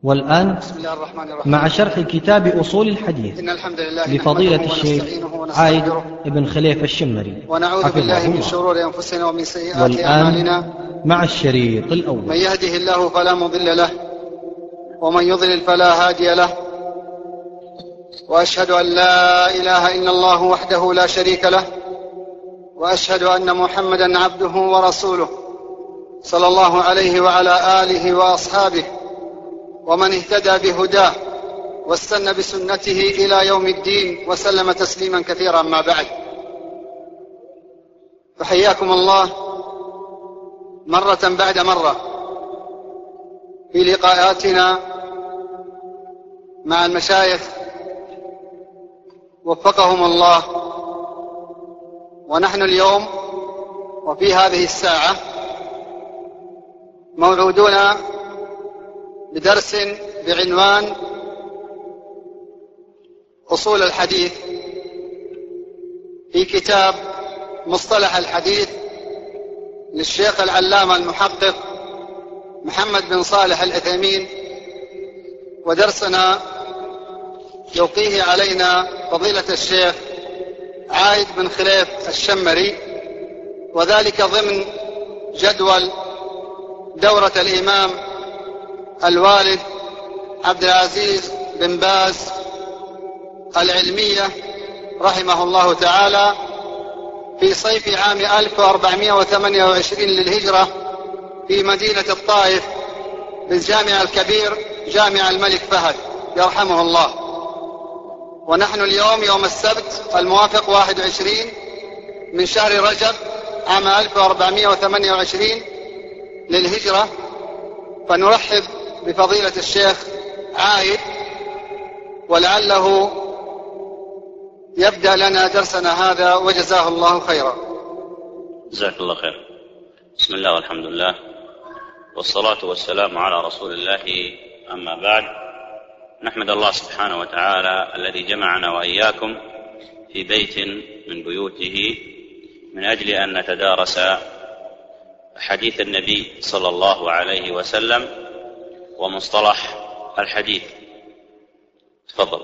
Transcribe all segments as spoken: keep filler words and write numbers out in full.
والآن بسم الله الرحمن الرحيم. مع شرح كتاب أصول الحديث إن الحمد لله لفضيلة الشيخ عايد بن خليفة الشمري ونعوذ بالله من شرور أنفسنا ومن سيئات والآن أعمالنا. مع الشريط الأول. من يهده الله فلا مضل له ومن يضلل فلا هادي له، وأشهد أن لا إله إلا الله وحده لا شريك له، وأشهد أن محمدا عبده ورسوله صلى الله عليه وعلى آله وأصحابه ومن اهتدى بهداه واستنى بسنته إلى يوم الدين وسلم تسليما كثيرا. ما بعد، فحياكم الله مرة بعد مرة في لقاءاتنا مع المشايخ وفقهم الله. ونحن اليوم وفي هذه الساعة موعودون بدرس بعنوان أصول الحديث في كتاب مصطلح الحديث للشيخ العلامة المحقق محمد بن صالح العثيمين. ودرسنا يلقيه علينا فضيلة الشيخ عايد بن خليفة الشمري، وذلك ضمن جدول دورة الإمام الوالد عبد العزيز بن باز العلمية رحمه الله تعالى في صيف عام ألف وأربعمائة وثمانية وعشرين للهجرة في مدينة الطائف بالجامع الكبير جامع الملك فهد يرحمه الله. ونحن اليوم يوم السبت الموافق واحد وعشرين من شهر رجب عام ألف وأربعمائة وثمانية وعشرين للهجرة، فنرحب بفضيلة الشيخ عايد ولعله يبدأ لنا درسنا هذا، وجزاه الله خيرا. جزاك الله خير. بسم الله والحمد لله والصلاة والسلام على رسول الله، أما بعد، نحمد الله سبحانه وتعالى الذي جمعنا وإياكم في بيت من بيوته من أجل أن نتدارس حديث النبي صلى الله عليه وسلم ومصطلح الحديث. تفضل.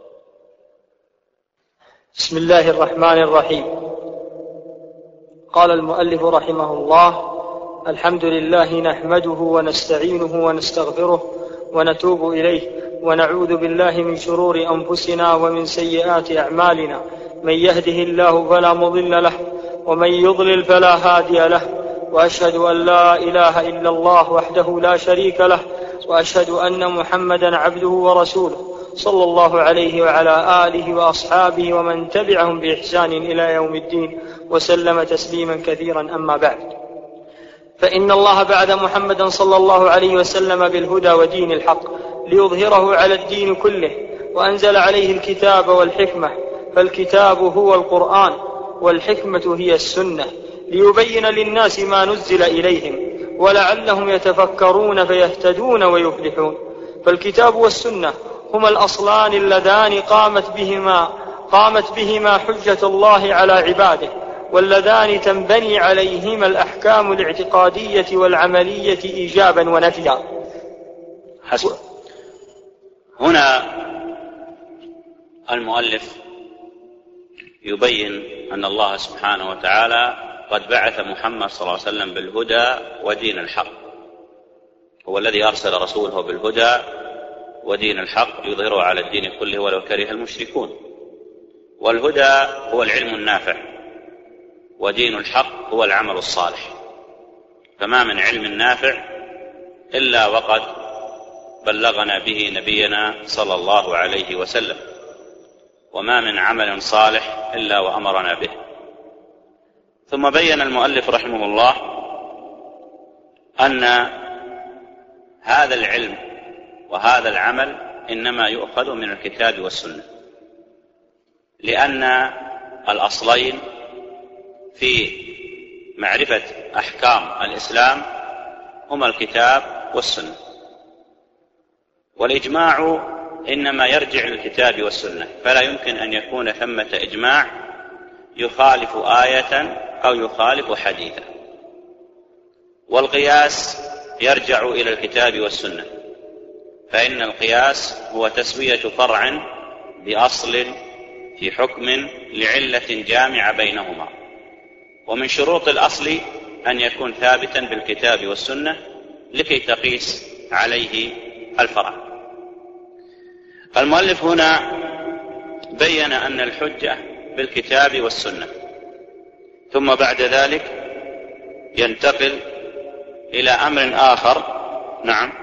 بسم الله الرحمن الرحيم. قال المؤلف رحمه الله: الحمد لله نحمده ونستعينه ونستغفره ونتوب إليه، ونعوذ بالله من شرور أنفسنا ومن سيئات أعمالنا. من يهده الله فلا مضل له ومن يضلل فلا هادي له، وأشهد أن لا إله إلا الله وحده لا شريك له، وأشهد أن محمدا عبده ورسوله صلى الله عليه وعلى آله وأصحابه ومن تبعهم بإحسان إلى يوم الدين وسلم تسليما كثيرا. أما بعد، فإن الله بعث محمدا صلى الله عليه وسلم بالهدى ودين الحق ليظهره على الدين كله، وأنزل عليه الكتاب والحكمة، فالكتاب هو القرآن والحكمة هي السنة، ليبين للناس ما نزل إليهم ولعلهم يتفكرون فيهتدون ويفلحون. فالكتاب والسنة هما الأصلان اللذان قامت بهما قامت بهما حجة الله على عباده، واللذان تنبني عليهما الأحكام الاعتقادية والعملية إيجابا ونفيا. حسب. هنا المؤلف يبين أن الله سبحانه وتعالى قد بعث محمد صلى الله عليه وسلم بالهدى ودين الحق، هو الذي أرسل رسوله بالهدى ودين الحق يظهره على الدين كله ولو كره المشركون. والهدى هو العلم النافع، ودين الحق هو العمل الصالح. فما من علم نافع إلا وقد بلغنا به نبينا صلى الله عليه وسلم، وما من عمل صالح إلا وأمرنا به. ثم بين المؤلف رحمه الله أن هذا العلم وهذا العمل إنما يؤخذ من الكتاب والسنة، لأن الأصلين في معرفة أحكام الإسلام هما الكتاب والسنة. والإجماع إنما يرجع للكتاب والسنة، فلا يمكن أن يكون ثمة إجماع يخالف آية أو يخالف حديثا. والقياس يرجع إلى الكتاب والسنة، فإن القياس هو تسوية فرع بأصل في حكم لعلة جامعة بينهما، ومن شروط الأصل أن يكون ثابتا بالكتاب والسنة لكي تقيس عليه الفرع. المؤلف هنا بين أن الحجة بالكتاب والسنة، ثم بعد ذلك ينتقل إلى أمر آخر. نعم.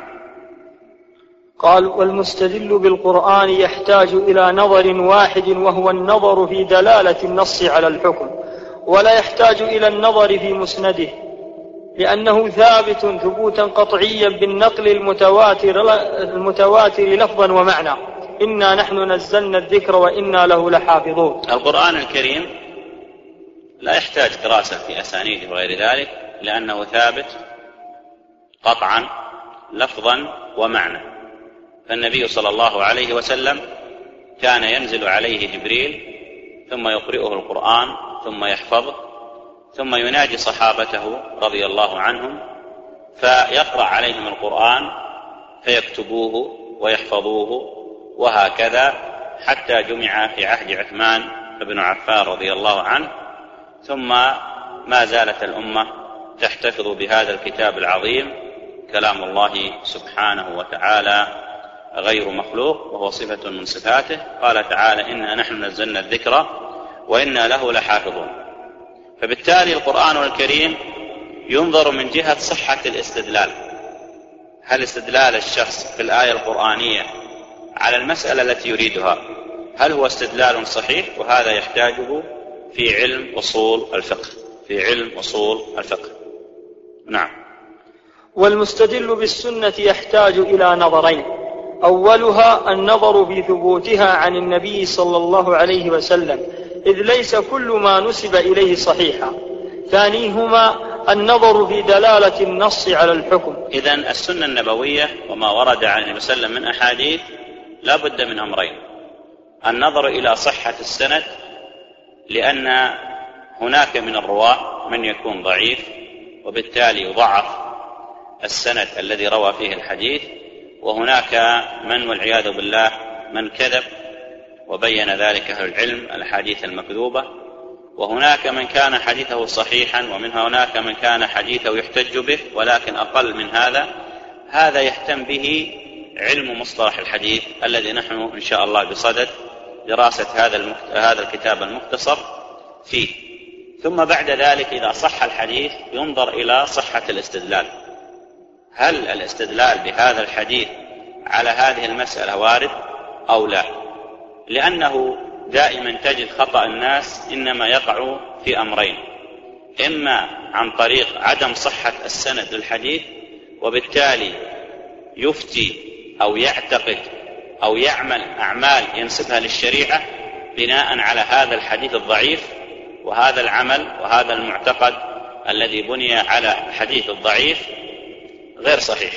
قال: والمستدل بالقرآن يحتاج إلى نظر واحد، وهو النظر في دلالة النص على الحكم، ولا يحتاج إلى النظر في مسنده، لأنه ثابت ثبوتا قطعيا بالنقل المتواتر, المتواتر لفظا ومعنى: إنا نحن نزلنا الذكر وإنا له لحافظون. القرآن الكريم لا يحتاج دراسة في أسانيده وغير ذلك، لأنه ثابت قطعا لفظا ومعنى. فالنبي صلى الله عليه وسلم كان ينزل عليه جبريل ثم يقرئه القرآن ثم يحفظه، ثم يناجي صحابته رضي الله عنهم فيقرأ عليهم القرآن فيكتبوه ويحفظوه، وهكذا حتى جمع في عهد عثمان بن عفان رضي الله عنه، ثم ما زالت الأمة تحتفظ بهذا الكتاب العظيم، كلام الله سبحانه وتعالى غير مخلوق، وهو صفة من صفاته. قال تعالى: إنا نحن نزلنا الذكر وإنا له لحافظون. فبالتالي القرآن الكريم ينظر من جهة صحة الاستدلال، هل استدلال الشخص في الآية القرآنية على المسألة التي يريدها هل هو استدلال صحيح؟ وهذا يحتاجه في علم أصول الفقه في علم أصول الفقه. نعم. والمستدل بالسنة يحتاج إلى نظرين: أولها النظر في ثبوتها عن النبي صلى الله عليه وسلم، إذ ليس كل ما نسب إليه صحيحا. ثانيهما النظر في دلالة النص على الحكم. إذن السنة النبوية وما ورد عن النبي صلى الله عليه وسلم من أحاديث لا بد من أمرين: النظر إلى صحة السند، لأن هناك من الرواة من يكون ضعيف وبالتالي يضعف السند الذي روى فيه الحديث، وهناك من والعياذ بالله من كذب وبين ذلك أهل العلم الحديث المكذوبة، وهناك من كان حديثه صحيحا، ومن هناك من كان حديثه يحتج به ولكن أقل من هذا. هذا يهتم به علم مصطلح الحديث الذي نحن إن شاء الله بصدد دراسة هذا المخت... هذا الكتاب المختصر فيه. ثم بعد ذلك إذا صح الحديث ينظر إلى صحة الاستدلال، هل الاستدلال بهذا الحديث على هذه المسألة وارد أو لا، لأنه دائما تجد خطأ الناس إنما يقع في أمرين: إما عن طريق عدم صحة السند للحديث وبالتالي يفتي أو يعتقد أو يعمل أعمال ينسبها للشريعة بناء على هذا الحديث الضعيف، وهذا العمل وهذا المعتقد الذي بني على الحديث الضعيف غير صحيح.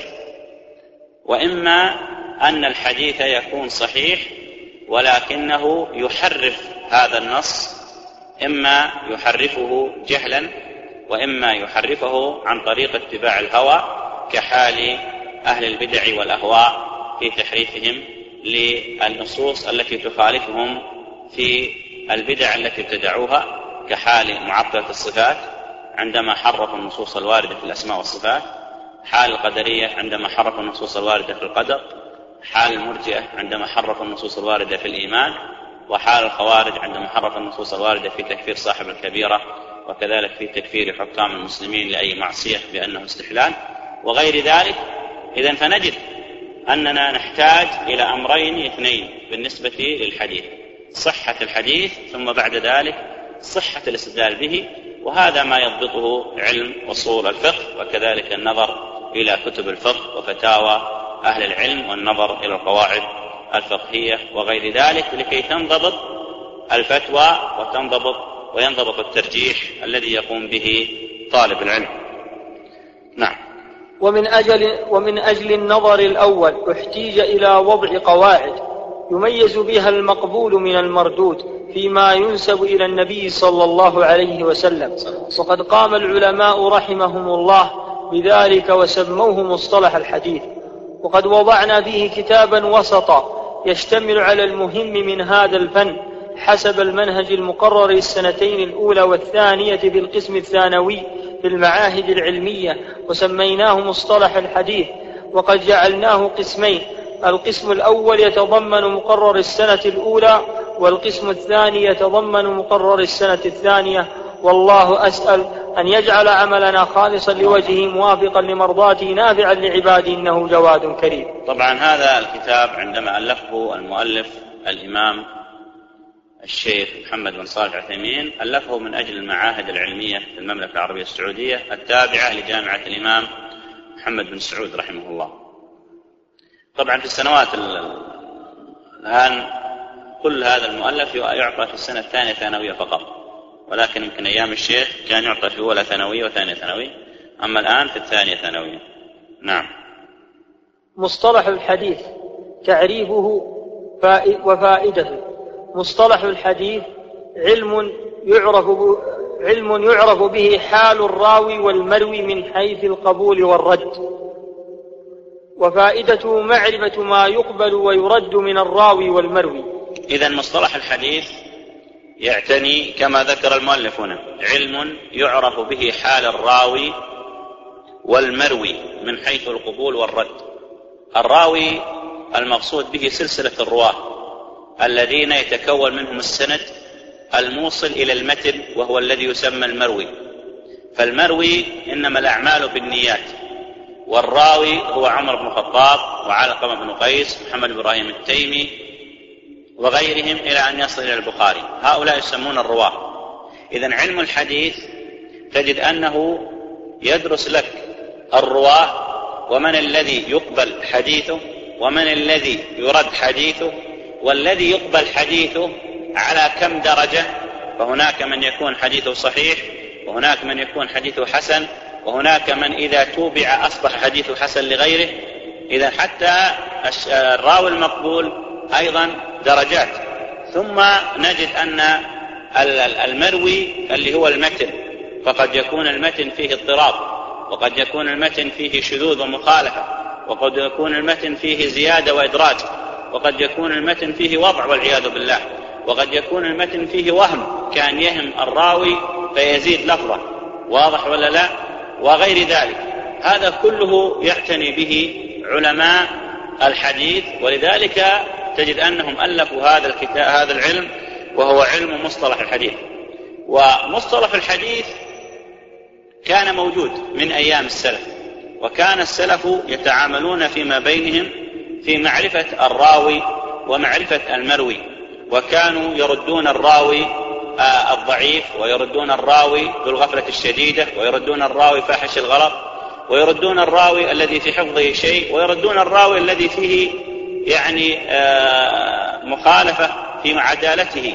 وإما أن الحديث يكون صحيح ولكنه يحرف هذا النص، إما يحرفه جهلا وإما يحرفه عن طريق اتباع الهوى، كحال أهل البدع والأهواء في تحريفهم للنصوص التي تخالفهم في البدع التي ابتدعوها، كحال معطلة الصفات عندما حرفوا النصوص الواردة في الأسماء والصفات، حال القدرية عندما حرفوا النصوص الواردة في القدر، حال المرجئة عندما حرفوا النصوص الواردة في الإيمان، وحال الخوارج عندما حرفوا النصوص الواردة في تكفير صاحب الكبيرة، وكذلك في تكفير حكام المسلمين لأي معصية بأنه استحلال وغير ذلك. إذن فنجد أننا نحتاج إلى أمرين اثنين بالنسبة للحديث: صحة الحديث ثم بعد ذلك صحة الاستدلال به، وهذا ما يضبطه علم أصول الفقه، وكذلك النظر إلى كتب الفقه وفتاوى أهل العلم والنظر إلى القواعد الفقهية وغير ذلك، لكي تنضبط الفتوى وتنضبط وينضبط الترجيح الذي يقوم به طالب العلم. نعم. ومن أجل, ومن أجل النظر الأول احتيج إلى وضع قواعد يميز بها المقبول من المردود فيما ينسب إلى النبي صلى الله عليه وسلم، وقد قام العلماء رحمهم الله بذلك وسموه مصطلح الحديث. وقد وضعنا فيه كتابا وسطا يشتمل على المهم من هذا الفن حسب المنهج المقرر السنتين الأولى والثانية في القسم الثانوي في المعاهد العلمية، وسميناه مصطلح الحديث، وقد جعلناه قسمين: القسم الأول يتضمن مقرر السنة الأولى، والقسم الثاني يتضمن مقرر السنة الثانية. والله أسأل أن يجعل عملنا خالصا لوجهه موافقا لمرضاته نافعا لعباده إنه جواد كريم. طبعا هذا الكتاب عندما ألفه المؤلف الإمام الشيخ محمد بن صالح العثيمين ألفه من أجل المعاهد العلمية في المملكة العربية السعودية التابعة لجامعة الإمام محمد بن سعود رحمه الله. طبعا في السنوات الآن كل هذا المؤلف يعطى في السنة الثانية ثانوية فقط، ولكن يمكن أيام الشيخ كان يعطى في أولى ثانوية وثانية ثانوية، أما الآن في الثانية ثانوية. نعم. مصطلح الحديث تعريفه وفائدته. مصطلح الحديث علم يعرف علم يعرف به حال الراوي والمروي من حيث القبول والرد، وفائدته معرفة ما يقبل ويرد من الراوي والمروي. إذن مصطلح الحديث يعتني كما ذكر المؤلف هنا علم يعرف به حال الراوي والمروي من حيث القبول والرد. الراوي المقصود به سلسلة الرواة الذين يتكون منهم السند الموصل إلى المتن، وهو الذي يسمى المروي. فالمروي إنما الأعمال بالنيات، والراوي هو عمر بن الخطاب وعلقمة بن قيس محمد بن إبراهيم التيمي وغيرهم إلى أن يصل إلى البخاري، هؤلاء يسمون الرواة. إذن علم الحديث تجد أنه يدرس لك الرواة ومن الذي يقبل حديثه ومن الذي يرد حديثه، والذي يقبل حديثه على كم درجة، فهناك من يكون حديثه صحيح، وهناك من يكون حديثه حسن، وهناك من إذا توبع أصبح حديثه حسن لغيره. إذا حتى الراوي المقبول أيضا درجات. ثم نجد أن المروي اللي هو المتن، فقد يكون المتن فيه اضطراب، وقد يكون المتن فيه شذوذ ومخالفة، وقد يكون المتن فيه زيادة وإدراج، وقد يكون المتن فيه وضع والعياذ بالله، وقد يكون المتن فيه وهم كان يهم الراوي فيزيد لفظه، واضح ولا لا؟ وغير ذلك. هذا كله يعتني به علماء الحديث، ولذلك تجد أنهم ألفوا هذا الكتاب هذا العلم وهو علم مصطلح الحديث. ومصطلح الحديث كان موجود من أيام السلف، وكان السلف يتعاملون فيما بينهم في معرفة الراوي ومعرفة المروي، وكانوا يردون الراوي الضعيف، ويردون الراوي ذو الغفلة الشديدة، ويردون الراوي فاحش الغلط، ويردون الراوي الذي في حفظه شيء، ويردون الراوي الذي فيه يعني مخالفة في عدالته.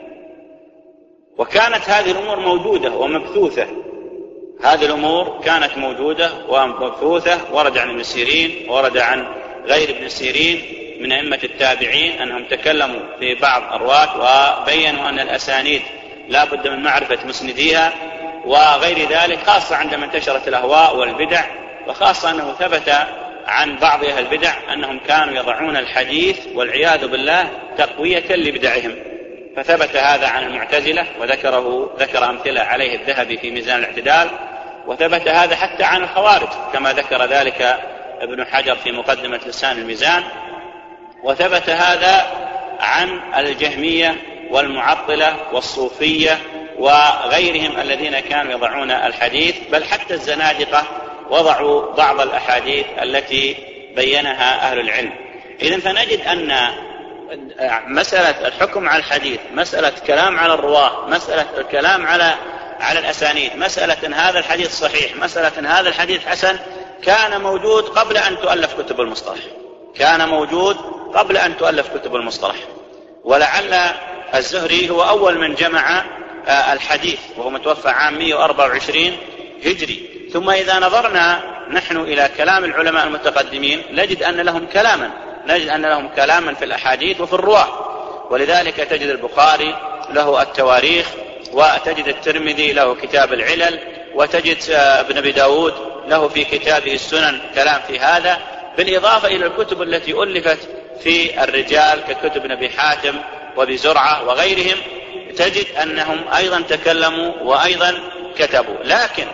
وكانت هذه الأمور موجودة ومبثوثة، هذه الأمور كانت موجودة ومبثوثة. ورد عن ابن سيرين، ورد عن غير ابن سيرين من أئمة التابعين أنهم تكلموا في بعض الرواة وبينوا أن الأسانيد لا بد من معرفة مسنديها وغير ذلك، خاصة عندما انتشرت الأهواء والبدع، وخاصة أنه ثبت عن بعض أهل البدع أنهم كانوا يضعون الحديث والعياذ بالله تقوية لبدعهم. فثبت هذا عن المعتزلة، وذكره ذكر أمثلة عليه الذهبي في ميزان الاعتدال، وثبت هذا حتى عن الخوارج كما ذكر ذلك ابن حجر في مقدمة لسان الميزان، وثبت هذا عن الجهمية والمعطلة والصوفية وغيرهم الذين كانوا يضعون الحديث، بل حتى الزنادقة وضعوا بعض الأحاديث التي بينها أهل العلم. إذن فنجد أن مسألة الحكم على الحديث، مسألة كلام على الرواة، مسألة الكلام على على الأسانيد، مسألة هذا الحديث صحيح، مسألة هذا الحديث حسن، كان موجود قبل أن تؤلف كتب المصطلح، كان موجود قبل أن تؤلف كتب المصطلح. ولعل الزهري هو أول من جمع الحديث، وهو متوفى عام مئة وأربعة وعشرين هجري. ثم إذا نظرنا نحن إلى كلام العلماء المتقدمين نجد أن لهم كلاما نجد أن لهم كلاما في الأحاديث وفي الرواة. ولذلك تجد البخاري له التواريخ، وتجد الترمذي له كتاب العلل، وتجد ابن أبي داود له في كتابه السنن كلام في هذا. بالإضافة إلى الكتب التي ألفت في الرجال ككتب ابن أبي حاتم وابي زرعة وغيرهم، تجد أنهم أيضا تكلموا وأيضا كتبوا. لكن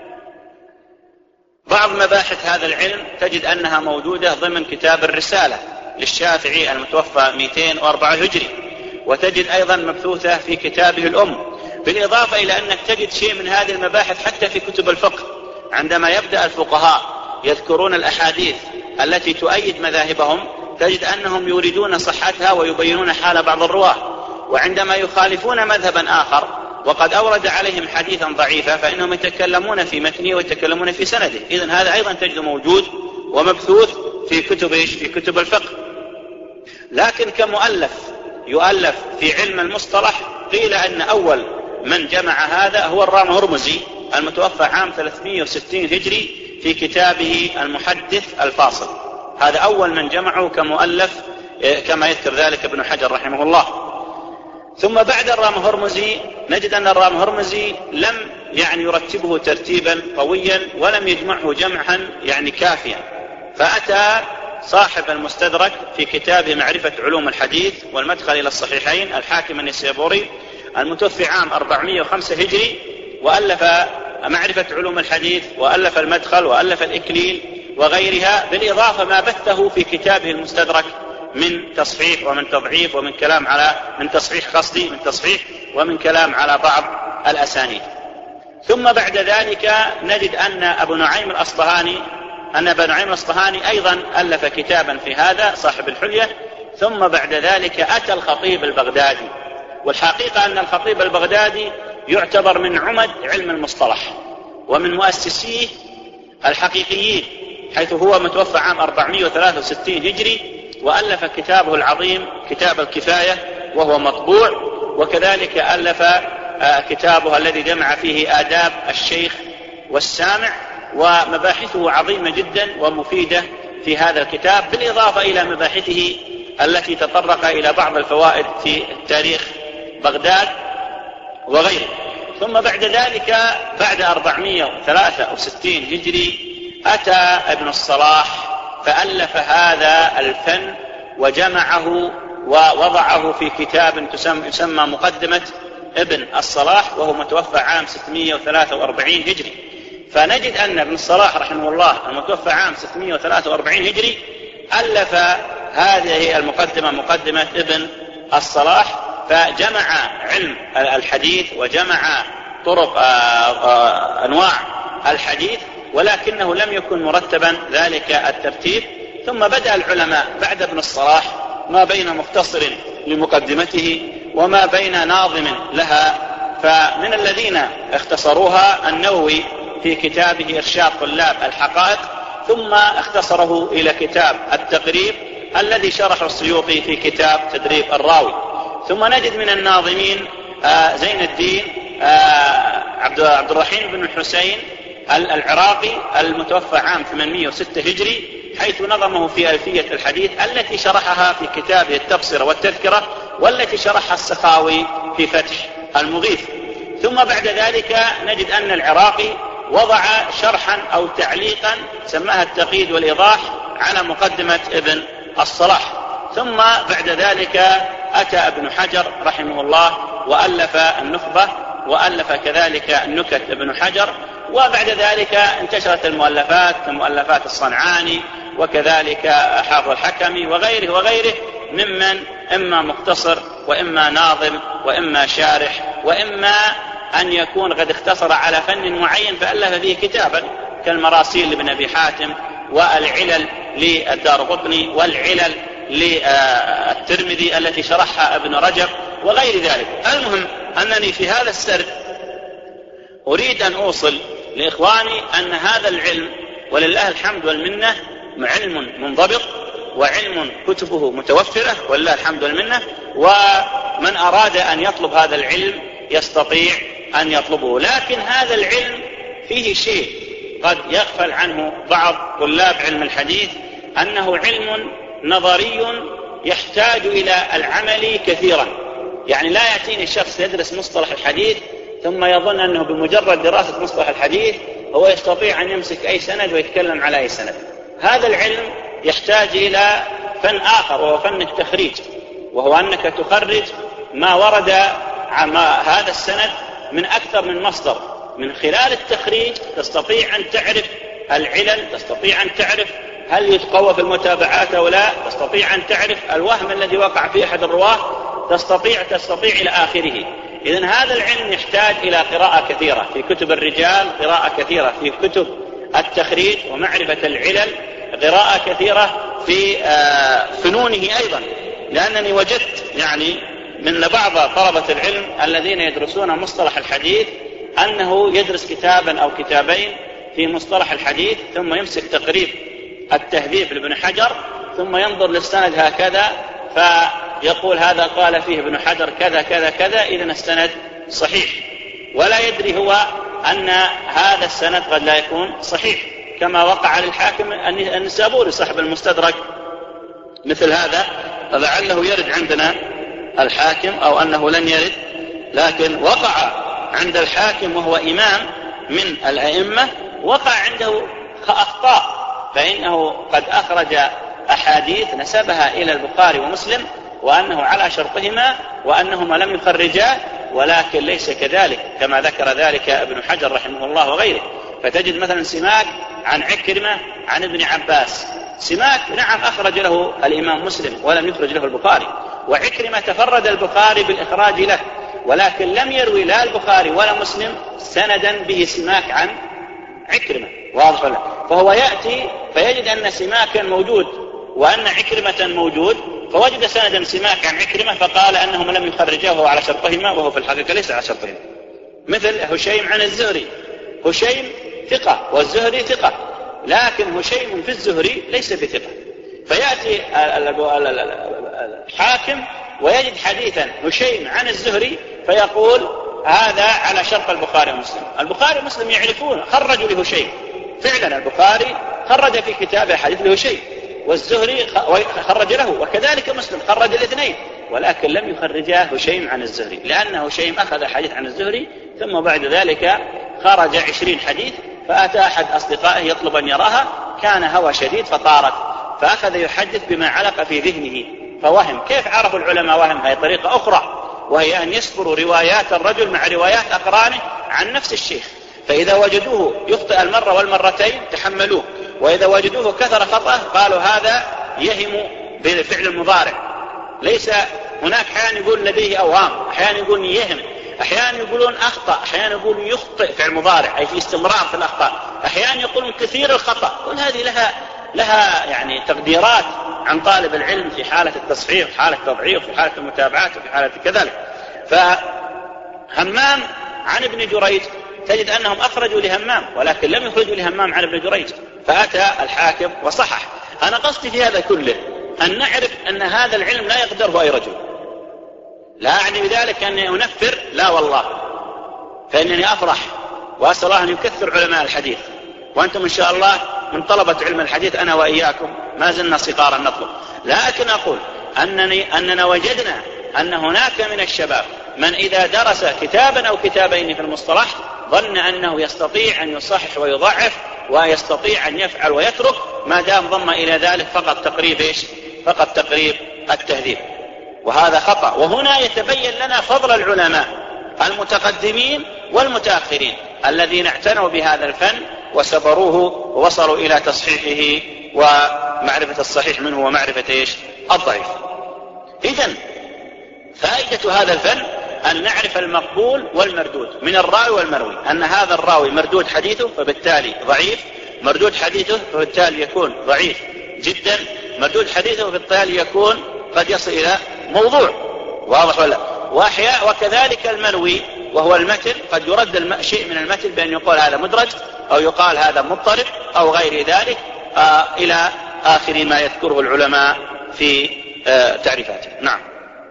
بعض مباحث هذا العلم تجد أنها موجودة ضمن كتاب الرسالة للشافعي المتوفى مئتين وأربعة هجري، وتجد أيضا مبثوثة في كتابه الأم، بالإضافة إلى أنك تجد شيء من هذه المباحث حتى في كتب الفقه، عندما يبدأ الفقهاء يذكرون الأحاديث التي تؤيد مذاهبهم تجد أنهم يريدون صحتها ويبينون حال بعض الرواة، وعندما يخالفون مذهبا آخر وقد أورد عليهم حديثا ضعيفا فإنهم يتكلمون في متنه ويتكلمون في سنده. إذن هذا أيضا تجد موجود ومبثوث في كتب إيش؟ في كتب الفقه. لكن كمؤلف يؤلف في علم المصطلح قيل أن أول من جمع هذا هو الرام هرمزي المتوفى عام ثلاثمئة وستين هجري في كتابه المحدث الفاصل، هذا أول من جمعه كمؤلف كما يذكر ذلك ابن حجر رحمه الله. ثم بعد الرام هرمزي نجد أن الرام هرمزي لم يعني يرتبه ترتيبا قويا ولم يجمعه جمعا يعني كافيا، فأتى صاحب المستدرك في كتابه معرفة علوم الحديث والمدخل إلى الصحيحين الحاكم النيسابوري المتوفى عام أربعمئة وخمسة هجري، وألف معرفة علوم الحديث وألف المدخل وألف الإكليل وغيرها، بالإضافة ما بثه في كتابه المستدرك من تصحيح ومن تضعيف ومن كلام على من تصحيح قصدي من تصحيح ومن كلام على بعض الأسانيد. ثم بعد ذلك نجد أن أبو نعيم الأصبهاني أن أبو نعيم الأصبهاني أيضا ألف كتابا في هذا صاحب الحلية. ثم بعد ذلك أتى الخطيب البغدادي، والحقيقة أن الخطيب البغدادي يعتبر من عمد علم المصطلح ومن مؤسسيه الحقيقيين، حيث هو متوفى عام أربعمئة وثلاثة وستين هجري، وألف كتابه العظيم كتاب الكفاية وهو مطبوع، وكذلك ألف كتابه الذي جمع فيه آداب الشيخ والسامع، ومباحثه عظيمة جدا ومفيدة في هذا الكتاب، بالإضافة إلى مباحثه التي تطرق إلى بعض الفوائد في تاريخ بغداد وغيره. ثم بعد ذلك بعد أربعمئة وثلاثة وستين هجري أتى ابن الصلاح فألف هذا الفن وجمعه ووضعه في كتاب يسمى مقدمة ابن الصلاح، وهو متوفى عام ستمئة وثلاثة وأربعين هجري. فنجد أن ابن الصلاح رحمه الله المتوفى عام ستمئة وثلاثة وأربعين هجري ألف هذه المقدمة مقدمة ابن الصلاح، فجمع علم الحديث وجمع طرق أنواع الحديث، ولكنه لم يكن مرتبا ذلك الترتيب. ثم بدأ العلماء بعد ابن الصلاح ما بين مختصر لمقدمته وما بين ناظم لها، فمن الذين اختصروها النووي في كتابه إرشاد طلاب الحقائق، ثم اختصره إلى كتاب التقريب الذي شرح السيوطي في كتاب تدريب الراوي. ثم نجد من الناظمين آه زين الدين آه عبد الرحيم بن الحسين العراقي المتوفى عام ثمانمئة وستة هجري، حيث نظمه في ألفية الحديث التي شرحها في كتابه التبصرة والتذكرة، والتي شرحها السخاوي في فتح المغيث. ثم بعد ذلك نجد أن العراقي وضع شرحا أو تعليقا سماها التقييد والإيضاح على مقدمة ابن الصلاح. ثم بعد ذلك أتى ابن حجر رحمه الله وألف النخبة، وألف كذلك النكت ابن حجر، وبعد ذلك انتشرت المؤلفات كمؤلفات الصنعاني وكذلك حافظ الحكمي وغيره وغيره، ممن إما مختصر وإما ناظم وإما شارح، وإما أن يكون قد اختصر على فن معين فألف فيه كتابا كالمراسيل لابن أبي حاتم، والعلل للدارقطني، والعلل للترمذي التي شرحها ابن رجب وغير ذلك. المهم أنني في هذا السرد أريد أن أوصل لإخواني أن هذا العلم ولله الحمد والمنة علم منضبط، وعلم كتبه متوفرة ولله الحمد والمنة، ومن أراد أن يطلب هذا العلم يستطيع أن يطلبه. لكن هذا العلم فيه شيء قد يغفل عنه بعض طلاب علم الحديث، أنه علم نظري يحتاج إلى العمل كثيرا. يعني لا يأتيني شخص يدرس مصطلح الحديث ثم يظن أنه بمجرد دراسة مصطلح الحديث هو يستطيع أن يمسك أي سند ويتكلم على أي سند. هذا العلم يحتاج إلى فن آخر وهو فن التخريج، وهو أنك تخرج ما ورد عن هذا السند من أكثر من مصدر. من خلال التخريج تستطيع أن تعرف العلل، تستطيع أن تعرف هل يتقوى في المتابعات أو لا، تستطيع أن تعرف الوهم الذي وقع في أحد الرواه، تستطيع تستطيع إلى آخره. إذن هذا العلم يحتاج إلى قراءة كثيرة في كتب الرجال، قراءة كثيرة في كتب التخريج ومعرفة العلل، قراءة كثيرة في فنونه أيضا. لأنني وجدت يعني من بعض طلبة العلم الذين يدرسون مصطلح الحديث أنه يدرس كتابا أو كتابين في مصطلح الحديث ثم يمسك تقريب التهذيب لابن حجر ثم ينظر للسند هكذا فيقول هذا قال فيه ابن حجر كذا كذا كذا إذن السند صحيح، ولا يدري هو أن هذا السند قد لا يكون صحيح، كما وقع للحاكم النسابوري صاحب المستدرك مثل هذا، لعله يرد عندنا الحاكم أو أنه لن يرد، لكن وقع عند الحاكم وهو إمام من الأئمة وقع عنده أخطاء، فإنه قد أخرج أحاديث نسبها إلى البخاري ومسلم وأنه على شرطهما وأنهما لم يخرجاه، ولكن ليس كذلك كما ذكر ذلك ابن حجر رحمه الله وغيره. فتجد مثلا سماك عن عكرمة عن ابن عباس، سماك نعم أخرج له الإمام مسلم ولم يخرج له البخاري، وعكرمة تفرد البخاري بالإخراج له ولكن لم يروي لا البخاري ولا مسلم سندا به سماك عن عكرمة، واضح له. فهو يأتي فيجد أن سماكا موجود وأن عكرمة موجود، فوجد سندا سماك عن عكرمة فقال أنهم لم يخرجوه على شرطهما وهو في الحقيقة ليس على شرطهما. مثل هشيم عن الزهري، هشيم ثقة والزهري ثقة، لكن هشيم في الزهري ليس بثقة. فيأتي الحاكم ويجد حديثا هشيم عن الزهري فيقول هذا على شرط البخاري ومسلم. البخاري ومسلم يعرفون خرجوا لهشيم، فعلا البخاري خرج في كتابه حديث لهشيم والزهري خرج له، وكذلك مسلم خرج الاثنين، ولكن لم يخرجاه هشيم عن الزهري، لأن هشيم أخذ حديث عن الزهري ثم بعد ذلك خرج عشرين حديث، فأتى أحد أصدقائه يطلب أن يراها، كان هوى شديد فطارت، فأخذ يحدث بما علق في ذهنه فوهم. كيف عرفوا العلماء وهم؟ هي طريقة أخرى، وهي أن يصبروا روايات الرجل مع روايات أقرانه عن نفس الشيخ، فإذا وجدوه يخطئ المرة والمرتين تحملوه، وإذا وجدوه كثر خطأه قالوا هذا يهم بالفعل المضارع. ليس هناك أحيانا يقول لديه أوهام، أحيانا يقول يهم، أحيانا يقولون أخطأ، أحيانا يقولون يخطئ فعل مضارع أي في استمرار في الأخطاء، أحيانا يقولون كثير الخطأ. كل هذه لها لها يعني تقديرات عن طالب العلم في حالة التصحيح وفي حالة التضعيف وفي حالة المتابعات وفي حالة كذلك. فهمام عن ابن جريج تجد أنهم أخرجوا لهمام ولكن لم يخرجوا لهمام عن ابن جريج، فأتى الحاكم وصحح. أنا قصدي في هذا كله أن نعرف أن هذا العلم لا يقدره أي رجل، لا أعني بذلك أني أنفر، لا والله، فإنني أفرح وأسأل الله أن يكثر علماء الحديث، وأنتم إن شاء الله من طلبة علم الحديث أنا وإياكم ما زلنا صغارا نطلب، لكن أقول أنني أننا وجدنا أن هناك من الشباب من إذا درس كتابا أو كتابين في المصطلح ظن أنه يستطيع أن يصحح ويضعف ويستطيع أن يفعل ويترك ما دام ضم إلى ذلك فقط تقريب إيش؟ فقط تقريب التهذيب، وهذا خطأ. وهنا يتبين لنا فضل العلماء المتقدمين والمتأخرين الذين اعتنوا بهذا الفن وسبروه ووصلوا إلى تصحيحه ومعرفة الصحيح منه ومعرفة إيش؟ الضعيف. إذن فائدة هذا الفن أن نعرف المقبول والمردود من الراوي والمروي، أن هذا الراوي مردود حديثه فبالتالي ضعيف، مردود حديثه فبالتالي يكون ضعيف جدا، مردود حديثه فبالتالي يكون قد يصل إلى موضوع، واضح ولا؟ وأحياء وكذلك المروي وهو المتن قد يرد شيء من المتن بأن يقول هذا مدرج أو يقال هذا مضطرب أو غير ذلك آه إلى آخر ما يذكره العلماء في آه تعريفاته. نعم.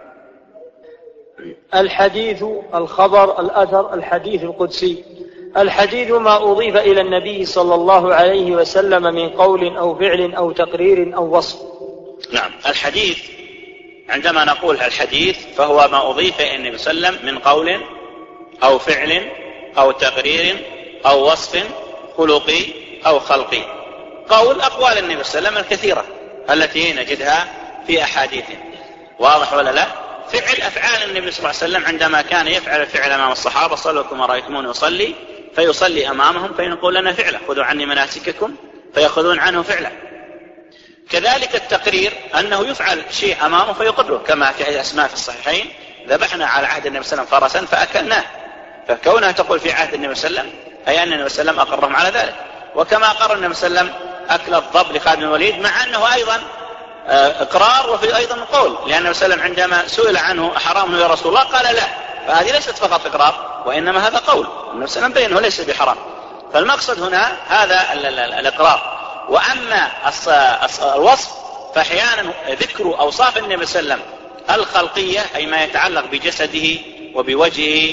الحديث الخبر الأثر الحديث القدسي. الحديث ما أضيف إلى النبي صلى الله عليه وسلم من قول أو فعل أو تقرير أو وصف. نعم. الحديث عندما نقول الحديث فهو ما أضيف إلى النبي صلى الله عليه وسلم من قول أو فعل أو تقرير أو وصف خلقي أو خلقي. قول أقوال النبي صلى الله عليه وسلم الكثيرة التي نجدها في أحاديثه. واضح ولا لا؟ فعل أفعال النبي صلى الله عليه وسلم عندما كان يفعل الفعل أمام الصحابة: صلوا كما رأيتموني أصلي، فيصلي أمامهم فيقول لنا فعله: خذوا عني مناسككم، فيأخذون عنه فعله. كذلك التقرير أنه يفعل شيء أمامه فيقره، كما في أسماء في الصحيحين: ذبحنا على عهد النبي صلى الله عليه وسلم فرسا فأكلناه، فكونها تقول في عهد النبي صلى الله عليه وسلم أي أن النبي صلى الله عليه وسلم أقرهم على ذلك. وكما أقر النبي صلى الله عليه وسلم أكل الضب لخالد بن الوليد، مع أنه أيضا إقرار وفي أيضا قول، لأن النبي صلى الله عليه وسلم عندما سئل عنه: أحرام يا رسول الله؟ قال لا. فهذه ليست فقط إقرار، وإنما هذا قول. النبي صلى الله عليه وسلم بينه ليس بحرام. فالمقصد هنا هذا الإقرار. وأما الوصف فأحيانا ذكر أوصاف النبي صلى الله عليه وسلم الخلقية، أي ما يتعلق بجسده وبوجهه،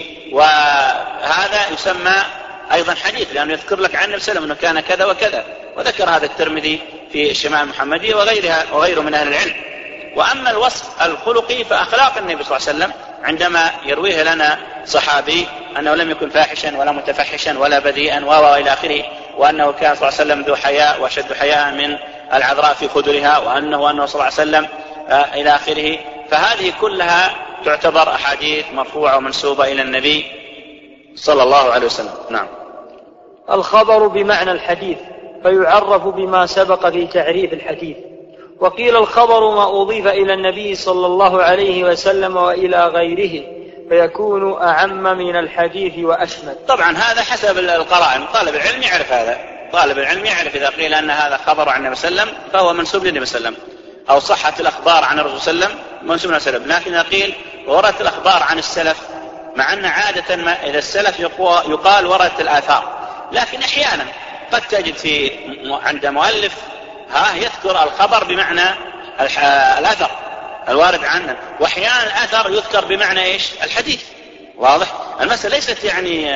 وهذا يسمى أيضا حديث، لأنه يذكر لك عن النبي صلى الله عليه وسلم أنه كان كذا وكذا، وذكر هذا الترمذي في الشمائل المحمدية وغيرها وغيره من أهل العلم. وأما الوصف الخلقي فأخلاق النبي صلى الله عليه وسلم عندما يرويه لنا صحابي أنه لم يكن فاحشا ولا متفحشا ولا بذيئا وإلى آخره، وأنه كان صلى الله عليه وسلم ذو حياء وأشد حياء من العذراء في خدرها، وأنه أنه صلى الله عليه وسلم إلى آخره، فهذه كلها تعتبر أحاديث مرفوعة ومنسوبة إلى النبي صلى الله عليه وسلم. نعم. الخبر بمعنى الحديث، فيعرف بما سبق في تعريف الحديث. وقيل الخبر ما أضيف إلى النبي صلى الله عليه وسلم وإلى غيره، فيكون أعم من الحديث وأشمل. طبعا هذا حسب القرائن، طالب العلم يعرف هذا، طالب العلم يعرف إذا قيل أن هذا خبر عن النبي صلى الله عليه وسلم فهو منسوب للنبي صلى الله عليه وسلم، أو صحت الأخبار عن الرسول صلى الله عليه وسلم منسوب للنبي صلى الله عليه وسلم. لكن إذا قيل وردت الأخبار عن السلف، مع أن عادة ما إذا السلف يقال وردت الآثار، لكن أحيانا قد تجد في عند مؤلف ها يذكر الخبر بمعنى الأثر الوارد عنه، وأحيانا الأثر يذكر بمعنى إيش؟ الحديث. واضح؟ المسألة ليست يعني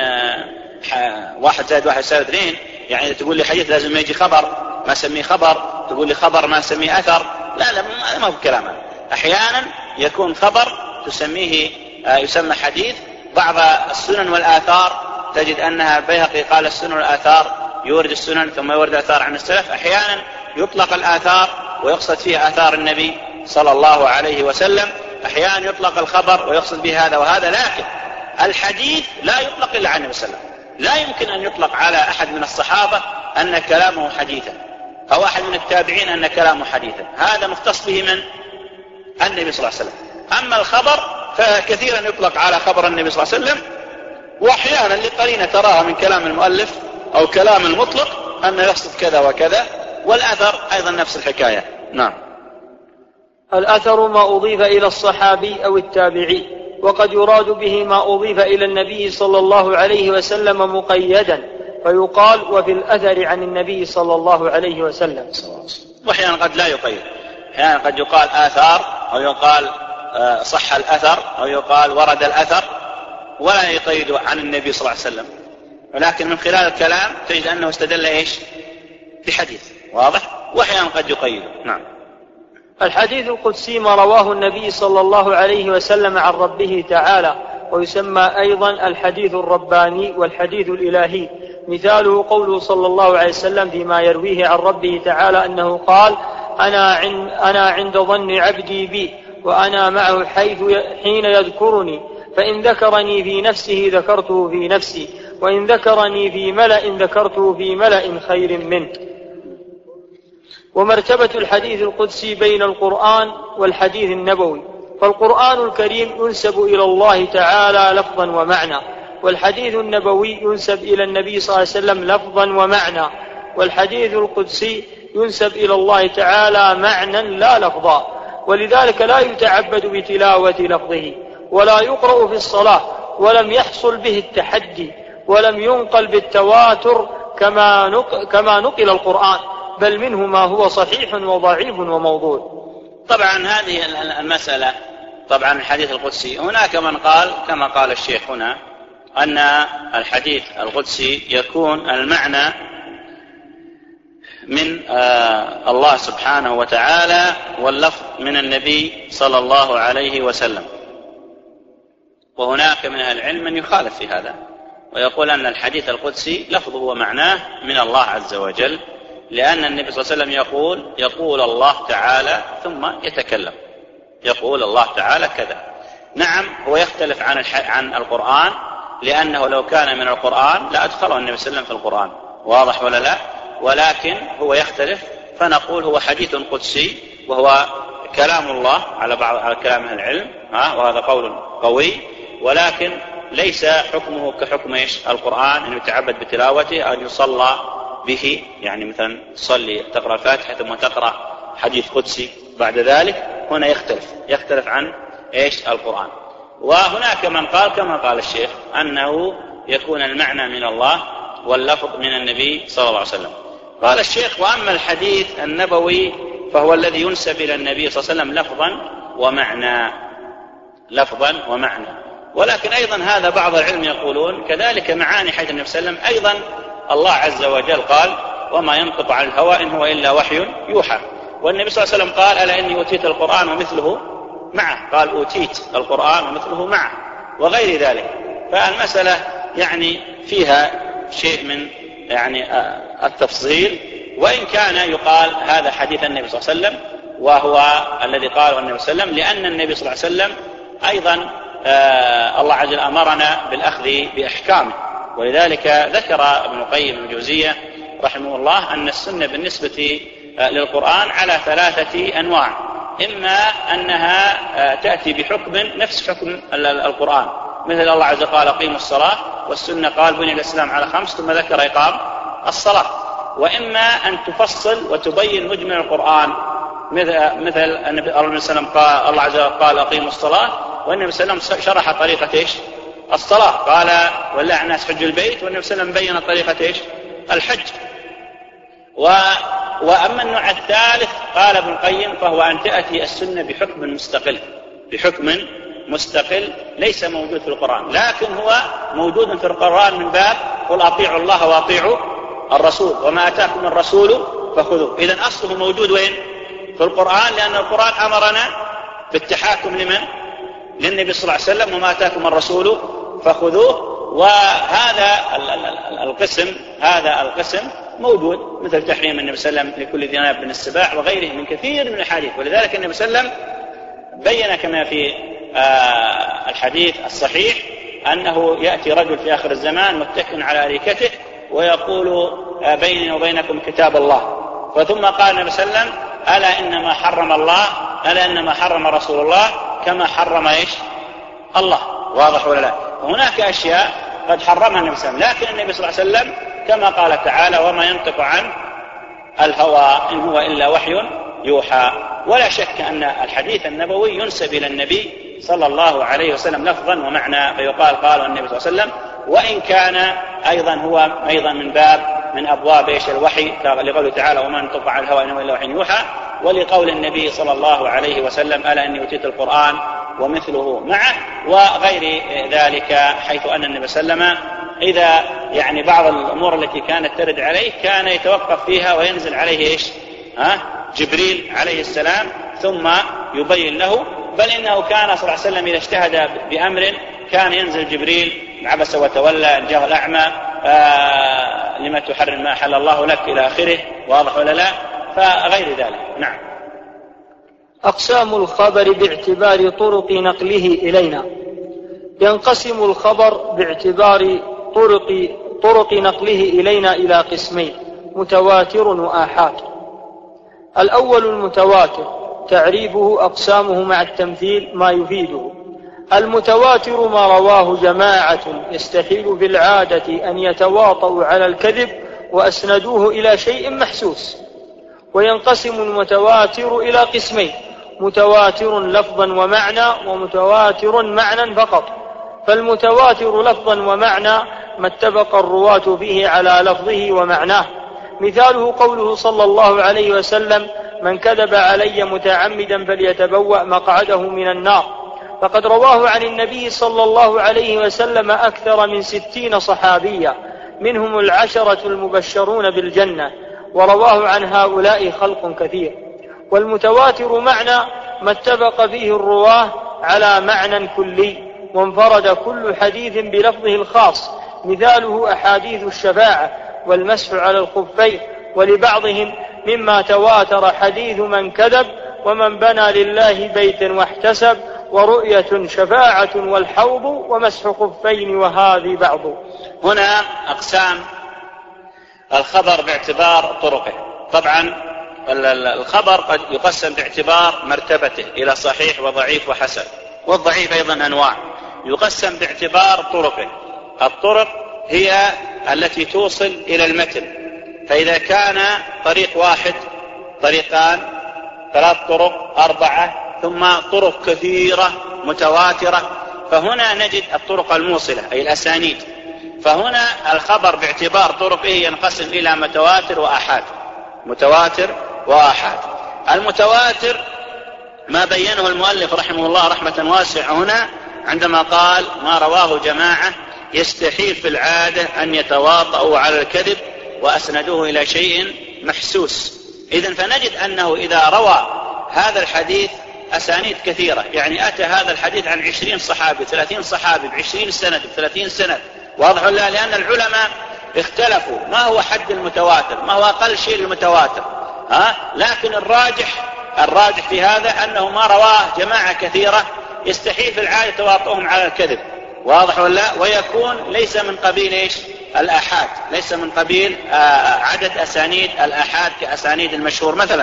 واحد زائد واحد يساوي اثنين، يعني تقول لي حديث لازم ما يجي خبر ما سميه خبر، تقول لي خبر ما سميه أثر، لا لا ما هو كلام. أحيانا يكون خبر تسميه يسمى حديث. بعض السنن والآثار تجد أنها البيهقي قال السنن والآثار، يورد السنن ثم يورد آثار عن السلف. أحيانا يطلق الآثار ويقصد فيه آثار النبي صلى الله عليه وسلم، أحيانا يطلق الخبر ويقصد به هذا وهذا. لكن الحديث لا يطلق إلا عن النبي صلى الله عليه وسلم، لا يمكن أن يطلق على أحد من الصحابة أن كلامه حديثا، أو أحد من التابعين أن كلامه حديثا، هذا مختص به من النبي صلى الله عليه وسلم. أما الخبر فكثيرا يطلق على خبر النبي صلى الله عليه وسلم، وأحيانا لقرينة تراها من كلام المؤلف أو كلام المطلق أنه يقصد كذا وكذا. والأثر أيضا نفس الحكاية. نعم. الأثر ما أضيف إلى الصحابي أو التابعي، وقد يراد به ما أضيف إلى النبي صلى الله عليه وسلم مقيدا، فيقال وفي الأثر عن النبي صلى الله عليه وسلم. وأحيانا قد لا يقيد، أحيانا قد يقال آثار أو يقال صح الأثر أو يقال ورد الأثر، ولا يقيد عن النبي صلى الله عليه وسلم، ولكن من خلال الكلام تجد أنه استدل إيش؟ بحديث. واضح؟ وأحيانا قد يقيد. نعم. الحديث القدسي ما رواه النبي صلى الله عليه وسلم عن ربه تعالى، ويسمى أيضا الحديث الرباني والحديث الإلهي. مثاله قوله صلى الله عليه وسلم فيما يرويه عن ربه تعالى أنه قال: أنا عند, أنا عند ظن عبدي بي، وأنا معه حيث حين يذكرني، فإن ذكرني في نفسه ذكرته في نفسي، وإن ذكرني في ملأ ذكرته في ملأ خير منه. ومرتبة الحديث القدسي بين القرآن والحديث النبوي، فالقرآن الكريم ينسب إلى الله تعالى لفظا ومعنى، والحديث النبوي ينسب إلى النبي صلى الله عليه وسلم لفظا ومعنى، والحديث القدسي ينسب إلى الله تعالى معنى لا لفظا، ولذلك لا يتعبد بتلاوة لفظه، ولا يقرأ في الصلاة، ولم يحصل به التحدي، ولم ينقل بالتواتر كما نقل, كما نقل القرآن، بل منه ما هو صحيح وضعيف وموضوع. طبعا هذه المسألة، طبعا الحديث القدسي هناك من قال كما قال الشيخ هنا أن الحديث القدسي يكون المعنى من آه الله سبحانه وتعالى، واللفظ من النبي صلى الله عليه وسلم. وهناك من أهل العلم من يخالف في هذا ويقول أن الحديث القدسي لفظه ومعناه من الله عز وجل، لأن النبي صلى الله عليه وسلم يقول يقول الله تعالى ثم يتكلم، يقول الله تعالى كذا. نعم هو يختلف عن عن القرآن، لأنه لو كان من القرآن لأدخله النبي صلى الله عليه وسلم في القرآن، واضح ولا لا؟ ولكن هو يختلف، فنقول هو حديث قدسي وهو كلام الله على بعض على كلام أهل العلم، ها، وهذا قول قوي، ولكن ليس حكمه كحكم ايش؟ القرآن، أن يتعبد بتلاوته أو يصلى به، يعني مثلا تصلي تقرأ الفاتحة ثم تقرأ حديث قدسي بعد ذلك، هنا يختلف يختلف عن ايش؟ القرآن. وهناك من قال كما قال الشيخ أنه يكون المعنى من الله واللفظ من النبي صلى الله عليه وسلم. قال الشيخ: وأما الحديث النبوي فهو الذي ينسب إلى النبي صلى الله عليه وسلم لفظا ومعنى، لفظا ومعنى. ولكن أيضا هذا بعض العلم يقولون كذلك معاني حديث النبي صلى الله عليه وسلم أيضا الله عز وجل قال: وما ينطق عن الهوى إن هو إلا وحي يوحى. والنبي صلى الله عليه وسلم قال: ألا إني أوتيت القرآن ومثله معه، قال: أوتيت القرآن ومثله معه، وغير ذلك. فالمسألة يعني فيها شيء من يعني التفصيل، وإن كان يقال هذا حديث النبي صلى الله عليه وسلم وهو الذي قاله النبي صلى الله عليه وسلم، لأن النبي صلى الله عليه وسلم أيضا آه الله عز وجل أمرنا بالأخذ بأحكامه. ولذلك ذكر ابن القيم الجوزية رحمه الله أن السنة بالنسبة آه للقرآن على ثلاثة أنواع: إما أنها آه تأتي بحكم نفس حكم القرآن، مثل الله عز وجل قال: أقيموا الصلاة، والسنة قال: بني الإسلام على خمس، ثم ذكر إقام الصلاة. وإما أن تفصل وتبين مجمل القرآن، مثل مثل النبي صلى الله عليه وسلم قال الله عز وجل قال: أقيموا الصلاة، والنبي صلى الله عليه وسلم شرح طريقة إيش؟ الصلاة، قال: ولله الناس حج البيت، والنبي صلى الله عليه وسلم بين طريقة إيش؟ الحج. و... وأما النوع الثالث قال ابن القيم فهو أن تأتي السنة بحكم مستقل، بحكم مستقل ليس موجود في القرآن، لكن هو موجود في القرآن من باب: قل أطيعوا الله وأطيعوا الرسول وما أتاكم الرسول فخذوه. إذن أصله موجود وين؟ في القرآن، لأن القرآن أمرنا بالتحاكم لمن؟ للنبي صلى الله عليه وسلم: وما أتاكم الرسول فخذوه. وهذا القسم هذا القسم موجود، مثل تحريم النبي صلى الله عليه وسلم لكل ذي ناب من السباع وغيره من كثير من الحديث. ولذلك النبي صلى الله عليه وسلم بين كما في الحديث الصحيح أنه يأتي رجل في آخر الزمان متكئ على أريكته ويقول: بيني وبينكم كتاب الله. فثم قال النبي صلى الله عليه وسلم: ألا إنما حرم الله ألا إنما حرم رسول الله كما حرم إيش؟ الله. واضح ولا لا؟ هناك أشياء قد حرمها النبي صلى الله عليه وسلم، لكن النبي صلى الله عليه وسلم كما قال تعالى: وما ينطق عن الهوى إن هو إلا وحي يوحى. ولا شك أن الحديث النبوي ينسب إلى النبي صلى الله عليه وسلم لفظا ومعنى، فيقال قال النبي صلى الله عليه وسلم، وإن كان أيضا هو أيضا من باب من أبواب إيش؟ الوحي، لقوله تعالى: وما ينطق عن الهوى إن هو إلا وحي يوحى، ولقول النبي صلى الله عليه وسلم: ألا إني أوتيت القرآن ومثله معه، وغير ذلك، حيث أن النبي صلى الله عليه وسلم إذا يعني بعض الأمور التي كانت ترد عليه كان يتوقف فيها وينزل عليه إيش؟ ها؟ جبريل عليه السلام ثم يبين له، بل إنه كان صلى الله عليه وسلم إذا اجتهد بأمر كان ينزل جبريل: عبس وتولى، جاء الأعمى، آه لما تحرم ما أحل الله لك، إلى آخره. واضح ولا لا؟ فغير ذلك. نعم. أقسام الخبر باعتبار طرق نقله إلينا: ينقسم الخبر باعتبار طرق, طرق نقله إلينا إلى قسمين: متواتر وآحاد. الأول المتواتر، تعريفه أقسامه مع التمثيل ما يفيده. المتواتر ما رواه جماعة يستحيل بالعادة أن يتواطؤوا على الكذب وأسندوه إلى شيء محسوس. وينقسم المتواتر إلى قسمين: متواتر لفظا ومعنى، ومتواتر معنى فقط. فالمتواتر لفظا ومعنى ما اتفق الرواة فيه على لفظه ومعناه. مثاله قوله صلى الله عليه وسلم: من كذب علي متعمدا فليتبوأ مقعده من النار. فقد رواه عن النبي صلى الله عليه وسلم أكثر من ستين صحابيا، منهم العشرة المبشرون بالجنة، ورواه عن هؤلاء خلق كثير. والمتواتر معنى ما اتفق فيه الرواه على معنى كلي، وانفرد كل حديث بلفظه الخاص. مثاله أحاديث الشفاعة والمسح على الخفين ولبعضهم مما تواتر حديث من كذب ومن بنى لله بيتا واحتسب ورؤية شفاعة والحوض ومسح خفين وهذه بعض. هنا أقسام الخبر باعتبار طرقه. طبعا الخبر قد يقسم باعتبار مرتبته إلى صحيح وضعيف وحسن، والضعيف أيضا أنواع. يقسم باعتبار طرقه. الطرق هي التي توصل إلى المتن، فإذا كان طريق واحد، طريقان، ثلاث طرق، أربعة، ثم طرق كثيرة متواترة، فهنا نجد الطرق الموصلة أي الأسانيد. فهنا الخبر باعتبار طرقه ينقسم إلى متواتر وآحاد. متواتر وآحاد. المتواتر ما بينه المؤلف رحمه الله رحمة واسعة هنا عندما قال ما رواه جماعة يستحيل في العادة أن يتواطؤوا على الكذب وأسندوه إلى شيء محسوس. إذن فنجد أنه إذا روى هذا الحديث أسانيد كثيرة، يعني أتى هذا الحديث عن عشرين صحابي، ثلاثين صحابي، بعشرين سند، بثلاثين سند، واضح ولا؟ لأن العلماء اختلفوا ما هو حد المتواتر، ما هو أقل شيء المتواتر، ها؟ لكن الراجح الراجح في هذا أنه ما رواه جماعة كثيرة يستحيل في العادة تواطؤهم على الكذب، واضح ولا؟ ويكون ليس من قبيل إيش؟ الآحاد، ليس من قبيل آه عدد أسانيد الآحاد كأسانيد المشهور مثلا.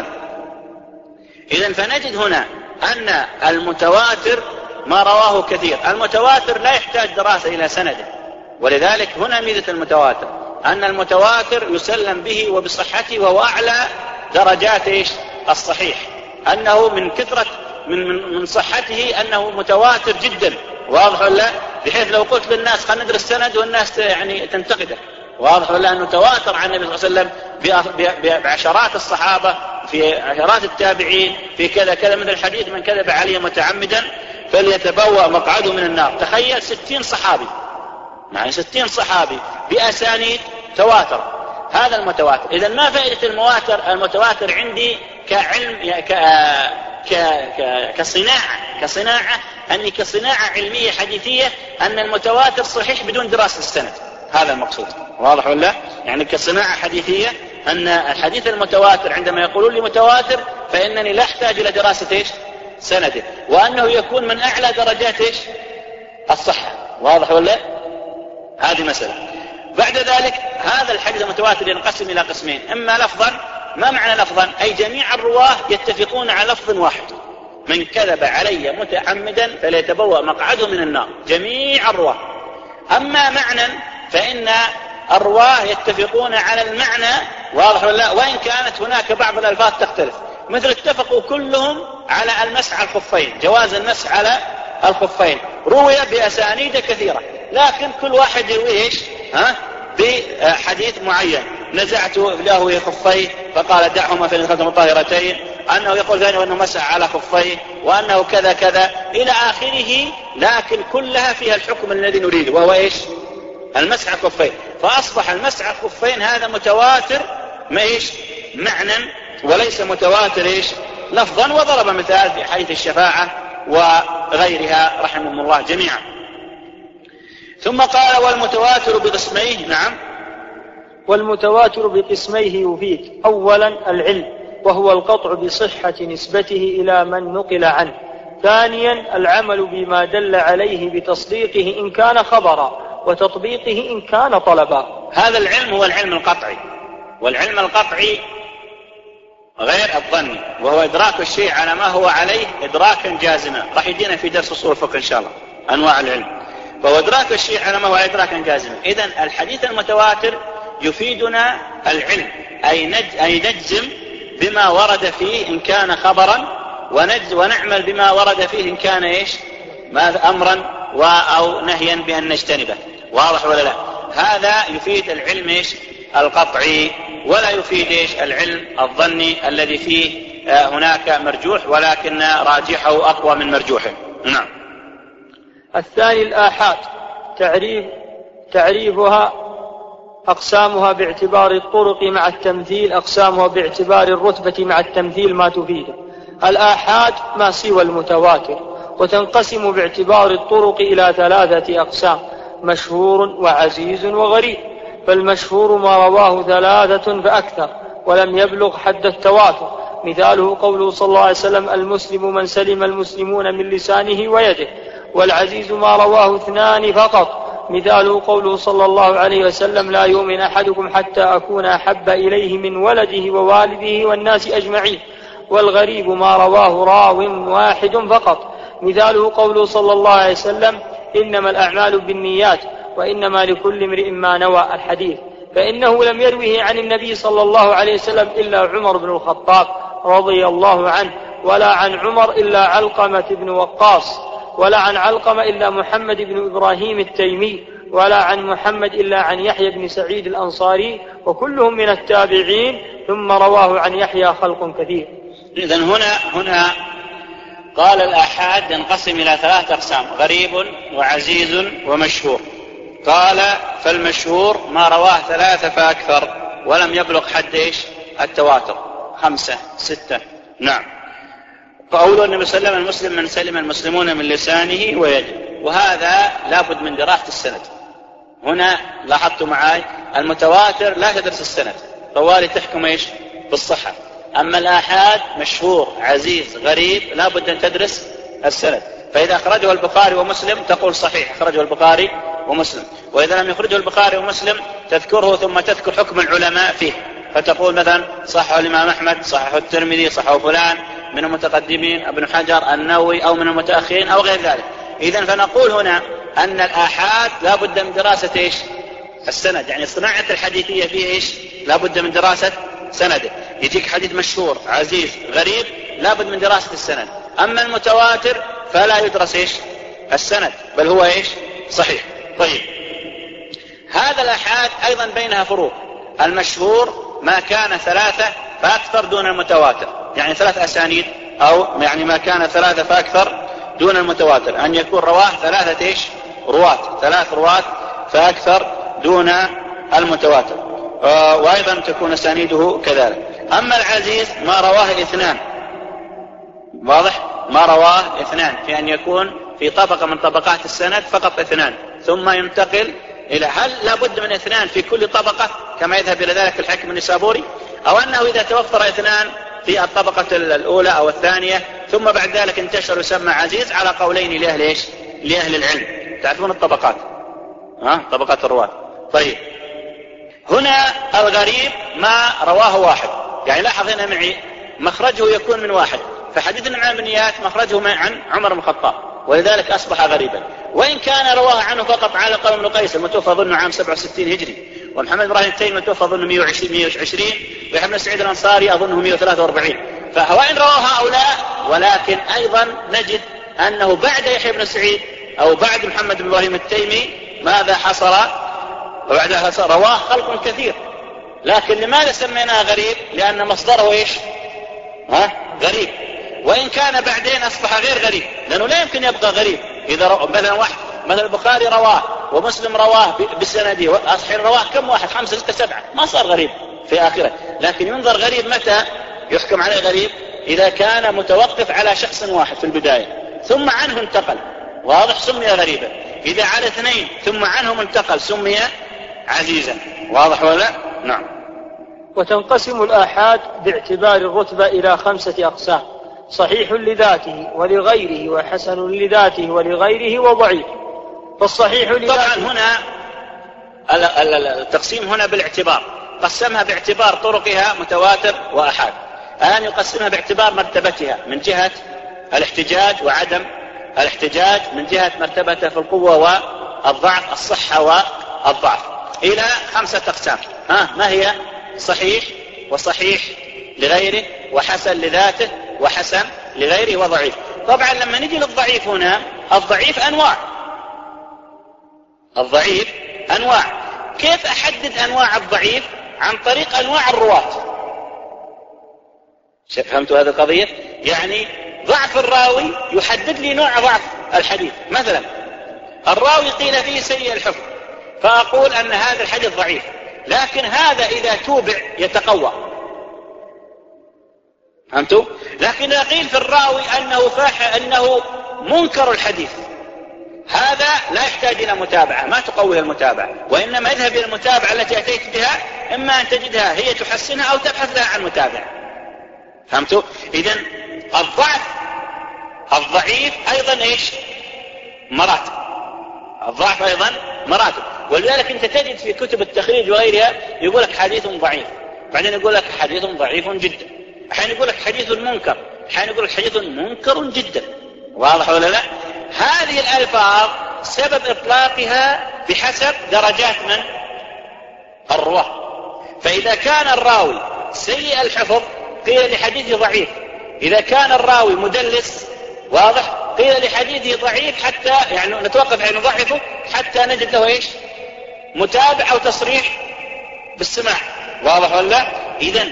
إذن فنجد هنا أن المتواتر ما رواه كثير. المتواتر لا يحتاج دراسة إلى سنده، ولذلك هنا ميزة المتواتر أن المتواتر يسلم به وبصحته، وهو أعلى درجات إيش؟ الصحيح، أنه من كثرة من, من, من صحته أنه متواتر جدا، واضح ولا؟ بحيث لو قلت للناس خلينا ندرس السند والناس يعني تنتقده، واضح ولا؟ أنه تواتر عن النبي صلى الله عليه وسلم بعشرات الصحابة، في عشرات التابعين، في كذا كذا، من الحديث من كذب علي متعمدا فليتبوأ مقعده من النار. تخيل ستين صحابي، يعني ستين صحابي بأسانيد تواتر، هذا المتواتر. إذن ما فائدة المواتر المتواتر عندي كعلم ك... ك... ك... كصناعة كصناعة أني كصناعة علمية حديثية أن المتواتر صحيح بدون دراسة السند، هذا المقصود، واضح ولا؟ يعني كصناعة حديثية أن الحديث المتواتر عندما يقولون لي متواتر فإنني لا أحتاج إلى دراسة إيش؟ سنده، وأنه يكون من أعلى درجات إيش؟ الصحة، واضح ولا؟ هذه مسألة. بعد ذلك هذا الحديث المتواتر ينقسم إلى قسمين، إما لفظا، ما معنى لفظا؟ أي جميع الرواه يتفقون على لفظ واحد، من كذب علي متعمدا فليتبوأ مقعده من النار، جميع الرواه. أما معنى فإن الرواه يتفقون على المعنى، واضح ولا؟ وإن كانت هناك بعض الألفاظ تختلف، مثل اتفقوا كلهم على المسح على الخفين، جواز المسح على الخفين، روي بأسانيد كثيرة، لكن كل واحد يروي إيش؟ ها؟ بحديث معين، نزعت له خفيه فقال دعهما في الخدم الطاهرتين، أنه يقول ذلك وأنه مسح على خفيه، وأنه كذا كذا إلى آخره، لكن كلها فيها الحكم الذي نريده وهو إيش؟ المسح على الخفين. فأصبح المسح على الخفين هذا متواتر ما إيش؟ معنى، وليس متواتر إيش؟ لفظا. وضرب مثال في حديث الشفاعة وغيرها رحمهم الله جميعا. ثم قال والمتواتر بقسميه. نعم. والمتواتر بقسميه يفيد أولا العلم، وهو القطع بصحة نسبته إلى من نقل عنه. ثانيا العمل بما دل عليه بتصديقه إن كان خبرا، وتطبيقه إن كان طلبا. هذا العلم هو العلم القطعي، والعلم القطعي غير الظني، وهو إدراك الشيء على ما هو عليه إدراكا جازما. راح يدينا في درس أصول الفقه إن شاء الله أنواع العلم. فهو إدراك الشيء على ما هو إدراكا جازما. إذن الحديث المتواتر يفيدنا العلم، أي نجزم بما ورد فيه إن كان خبرا، ونعمل بما ورد فيه إن كان إيش؟ ما أمرا أو نهيا بأن نجتنبه، واضح ولا لا؟ هذا يفيد العلم إيش؟ القطعي، ولا يفيد إيش؟ العلم الظني الذي فيه هناك مرجوح ولكن راجحه أقوى من مرجوحه. نعم. الثاني الآحاد، تعريف تعريفها أقسامها باعتبار الطرق مع التمثيل، أقسامها باعتبار الرتبة مع التمثيل ما تفيده. الآحاد ما سوى المتواتر، وتنقسم باعتبار الطرق إلى ثلاثة أقسام: مشهور وعزيز وغريب. فالمشهور ما رواه ثلاثة فأكثر، ولم يبلغ حد التواتر. مثاله قوله صلى الله عليه وسلم: المسلم من سلم المسلمون من لسانه ويده. والعزيز ما رواه اثنان فقط. مثاله قوله صلى الله عليه وسلم: لا يؤمن أحدكم حتى أكون أحب إليه من ولده ووالده والناس أجمعين. والغريب ما رواه راو واحد فقط. مثاله قوله صلى الله عليه وسلم: إنما الأعمال بالنيات وإنما لكل امرئ ما نوى. الحديث فإنه لم يروه عن النبي صلى الله عليه وسلم إلا عمر بن الخطاب رضي الله عنه، ولا عن عمر إلا علقمة بن وقاص، ولا عن علقمة إلا محمد بن إبراهيم التيمي، ولا عن محمد إلا عن يحيى بن سعيد الأنصاري، وكلهم من التابعين، ثم رواه عن يحيى خلق كثير. إذن هنا هنا قال الآحاد ينقسم إلى ثلاثة أقسام: غريب وعزيز ومشهور. قال فالمشهور ما رواه ثلاثة فأكثر ولم يبلغ حد إيش؟ التواتر، خمسة ستة. نعم. قول النبي صلى الله عليه وسلم: المسلم من سلم المسلمون من لسانه ويده. وهذا لابد من دراسة السند. هنا لاحظتوا معي المتواتر لا تدرس السند، طوالي تحكم إيش؟ بالصحة. أما الآحاد مشهور عزيز غريب لابد أن تدرس السند. فإذا أخرجه البخاري ومسلم تقول صحيح أخرجه البخاري ومسلم، وإذا لم يخرجه البخاري ومسلم تذكره ثم تذكر حكم العلماء فيه، فتقول مثلا صححه الإمام أحمد، صححه الترمذي، صححه فلان من المتقدمين ابن حجر النووي أو من المتأخرين أو غير ذلك. إذن فنقول هنا أن الآحاد لابد من دراسة إيش؟ السند. يعني صناعة الحديثية فيه إيش؟ لابد من دراسة سنده. يجيك حديث مشهور عزيز غريب لابد من دراسة السند. أما المتواتر فلا يدرس إيش؟ السند، بل هو إيش؟ صحيح. طيب، هذا الآحاد أيضا بينها فروق. المشهور ما كان ثلاثة فأكثر دون المتواتر، يعني ثلاث أسانيد، أو يعني ما كان ثلاثة فأكثر دون المتواتر، أن يكون رواه ثلاثة إيش؟ رواة، ثلاث رواة فأكثر دون المتواتر، آه وأيضا تكون أسانيده كذلك. أما العزيز ما رواه اثنان، واضح؟ ما رواه اثنان، في أن يكون في طبقة من طبقات السند فقط اثنان، ثم ينتقل إلى هل لابد من اثنان في كل طبقة كما يذهب إلى ذلك الحاكم النسابوري، أو أنه إذا توفر اثنان في الطبقة الأولى أو الثانية ثم بعد ذلك انتشر يسمى عزيز، على قولين لأهل إيش؟ لأهل العلم. تعرفون الطبقات، ها؟ طبقات الرواة. طيب، هنا الغريب ما رواه واحد، يعني لاحظ هنا معي مخرجه يكون من واحد، فحديث النعمان بن نيات مخرجه عن عمر بن الخطاب، ولذلك أصبح غريبا. وإن كان رواه عنه فقط على قول بن قيس المتوفى ظنه عام سبعة وستين هجري، ومحمد إبراهيم التيمي المتوفى ظنه مئة وعشرين، ويحيى بن سعيد الأنصاري أظنه مئة وثلاثة وأربعين. فوإن رواه هؤلاء، ولكن أيضا نجد أنه بعد يحيى بن سعيد أو بعد محمد بن إبراهيم التيمي ماذا حصل؟ وبعدها رواه خلق كثير. لكن لماذا سميناه غريب؟ لأن مصدره إيش؟ ها؟ غريب. وإن كان بعدين أصبح غير غريب، لأنه لا يمكن يبقى غريب. إذا رو... مثلا واحد مثلا البخاري رواه ومسلم رواه بسنده وأصحيح رواه كم واحد؟ خمسة ستة سبعة، ما صار غريب في آخره. لكن ينظر غريب متى يحكم عليه غريب؟ إذا كان متوقف على شخص واحد في البداية ثم عنه انتقل، واضح؟ سمي غريبا. إذا على اثنين ثم عنهم انتقل سمي عزيزا، واضح ولا؟ نعم. وتنقسم الآحاد باعتبار الرتبة إلى خمسة أقسام: صحيح لذاته ولغيره، وحسن لذاته ولغيره، وضعيف. فالصحيح لذاته طبعا هنا التقسيم هنا بالاعتبار، قسمها باعتبار طرقها متواتر وأحاد. الآن يقسمها باعتبار مرتبتها من جهة الاحتجاج وعدم الاحتجاج، من جهة مرتبتها في القوة والضعف، الصحة والضعف، إلى خمسة أقسام. ها ما هي؟ صحيح، وصحيح لغيره، وحسن لذاته، وحسن لغيره، وضعيف. طبعا لما نجي للضعيف هنا، الضعيف أنواع، الضعيف أنواع. كيف أحدد أنواع الضعيف؟ عن طريق أنواع الرواة. فهمتوا هذه القضية؟ يعني ضعف الراوي يحدد لي نوع ضعف الحديث. مثلا الراوي قيل فيه سيء الحفظ، فأقول أن هذا الحديث ضعيف، لكن هذا إذا توبع يتقوى. فهمتوا؟ لكن إذا قيل في الراوي أنه فاح أنه منكر الحديث، هذا لا يحتاج إلى متابعة، ما تقوي المتابعة، وإنما اذهب إلى المتابعة التي أتيت بها إما أن تجدها هي تحسنها أو تبحث لها عن متابع. فهمتوا؟ إذن الضعف الضعيف أيضا إيش؟ مراتب. الضعف أيضا مراتب. ولذلك أنت تجد في كتب التخريج وغيرها يقول لك حديث ضعيف، بعدين يقول لك حديث ضعيف جدا، أحيانا يقول لك حديث منكر، أحيانا يقول لك حديث منكر جدا. واضح ولا لا؟ هذه الألفاظ سبب إطلاقها بحسب درجات من الرواه. فإذا كان الراوي سيء الحفظ قيل لحديثه ضعيف، إذا كان الراوي مدلس واضح قيل لحديثه ضعيف، حتى يعني نتوقف عن ضعفه حتى نجد له إيش؟ متابع أو تصريح بالسماع. واضح ولا لا؟ إذن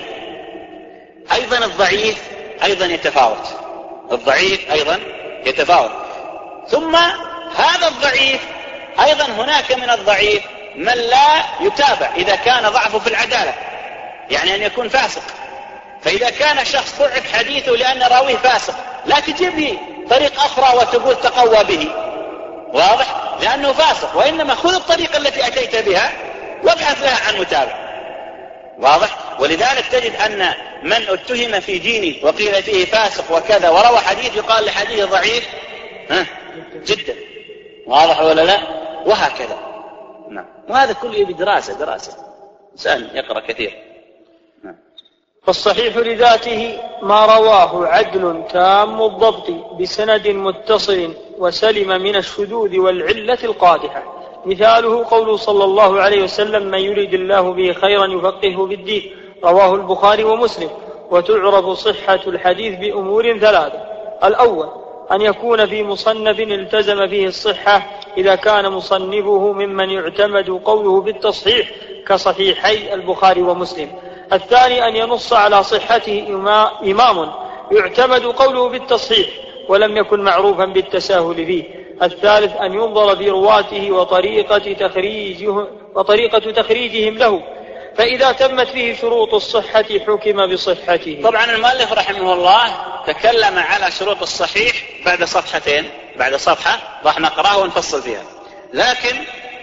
أيضا الضعيف أيضا يتفاوت، الضعيف أيضا يتفاوت. ثم هذا الضعيف أيضا هناك من الضعيف من لا يتابع إذا كان ضعفه في العدالة، يعني أن يكون فاسق. فإذا كان شخص ضعف حديثه لأن راويه فاسق لا تجيب لي طريق أخرى وتقول تقوى به، واضح؟ لأنه فاسق، وإنما خذ الطريقة التي أتيت بها وابحث لها عن متابع. واضح؟ ولذلك تجد أن من اتهم في دينه وقيل فيه فاسق وكذا وروى حديث يقال لحديث ضعيف ها جدا. واضح ولا لا؟ وهكذا. نعم. وهذا كله بدراسة دراسة إنسان يقرأ كثير. نعم. فالصحيح لذاته ما رواه عدل تام الضبط بسند متصل وسلم من الشذوذ والعلة القادحة. مثاله قوله صلى الله عليه وسلم: من يريد الله به خيرا يفقهه بالدين، رواه البخاري ومسلم. وتعرف صحة الحديث بأمور ثلاثة: الأول أن يكون في مصنف التزم فيه الصحة إذا كان مصنفه ممن يعتمد قوله بالتصحيح كصحيحي البخاري ومسلم. الثاني أن ينص على صحته إمام يعتمد قوله بالتصحيح ولم يكن معروفا بالتساهل فيه. الثالث أن ينظر في رواته وطريقة تخريجه وطريقة تخريجهم له، فإذا تمت فيه شروط الصحة حكم بصحته. طبعا المؤلف رحمه الله تكلم على شروط الصحيح بعد صفحتين، بعد صفحة راح نقرأه ونفصل فيها، لكن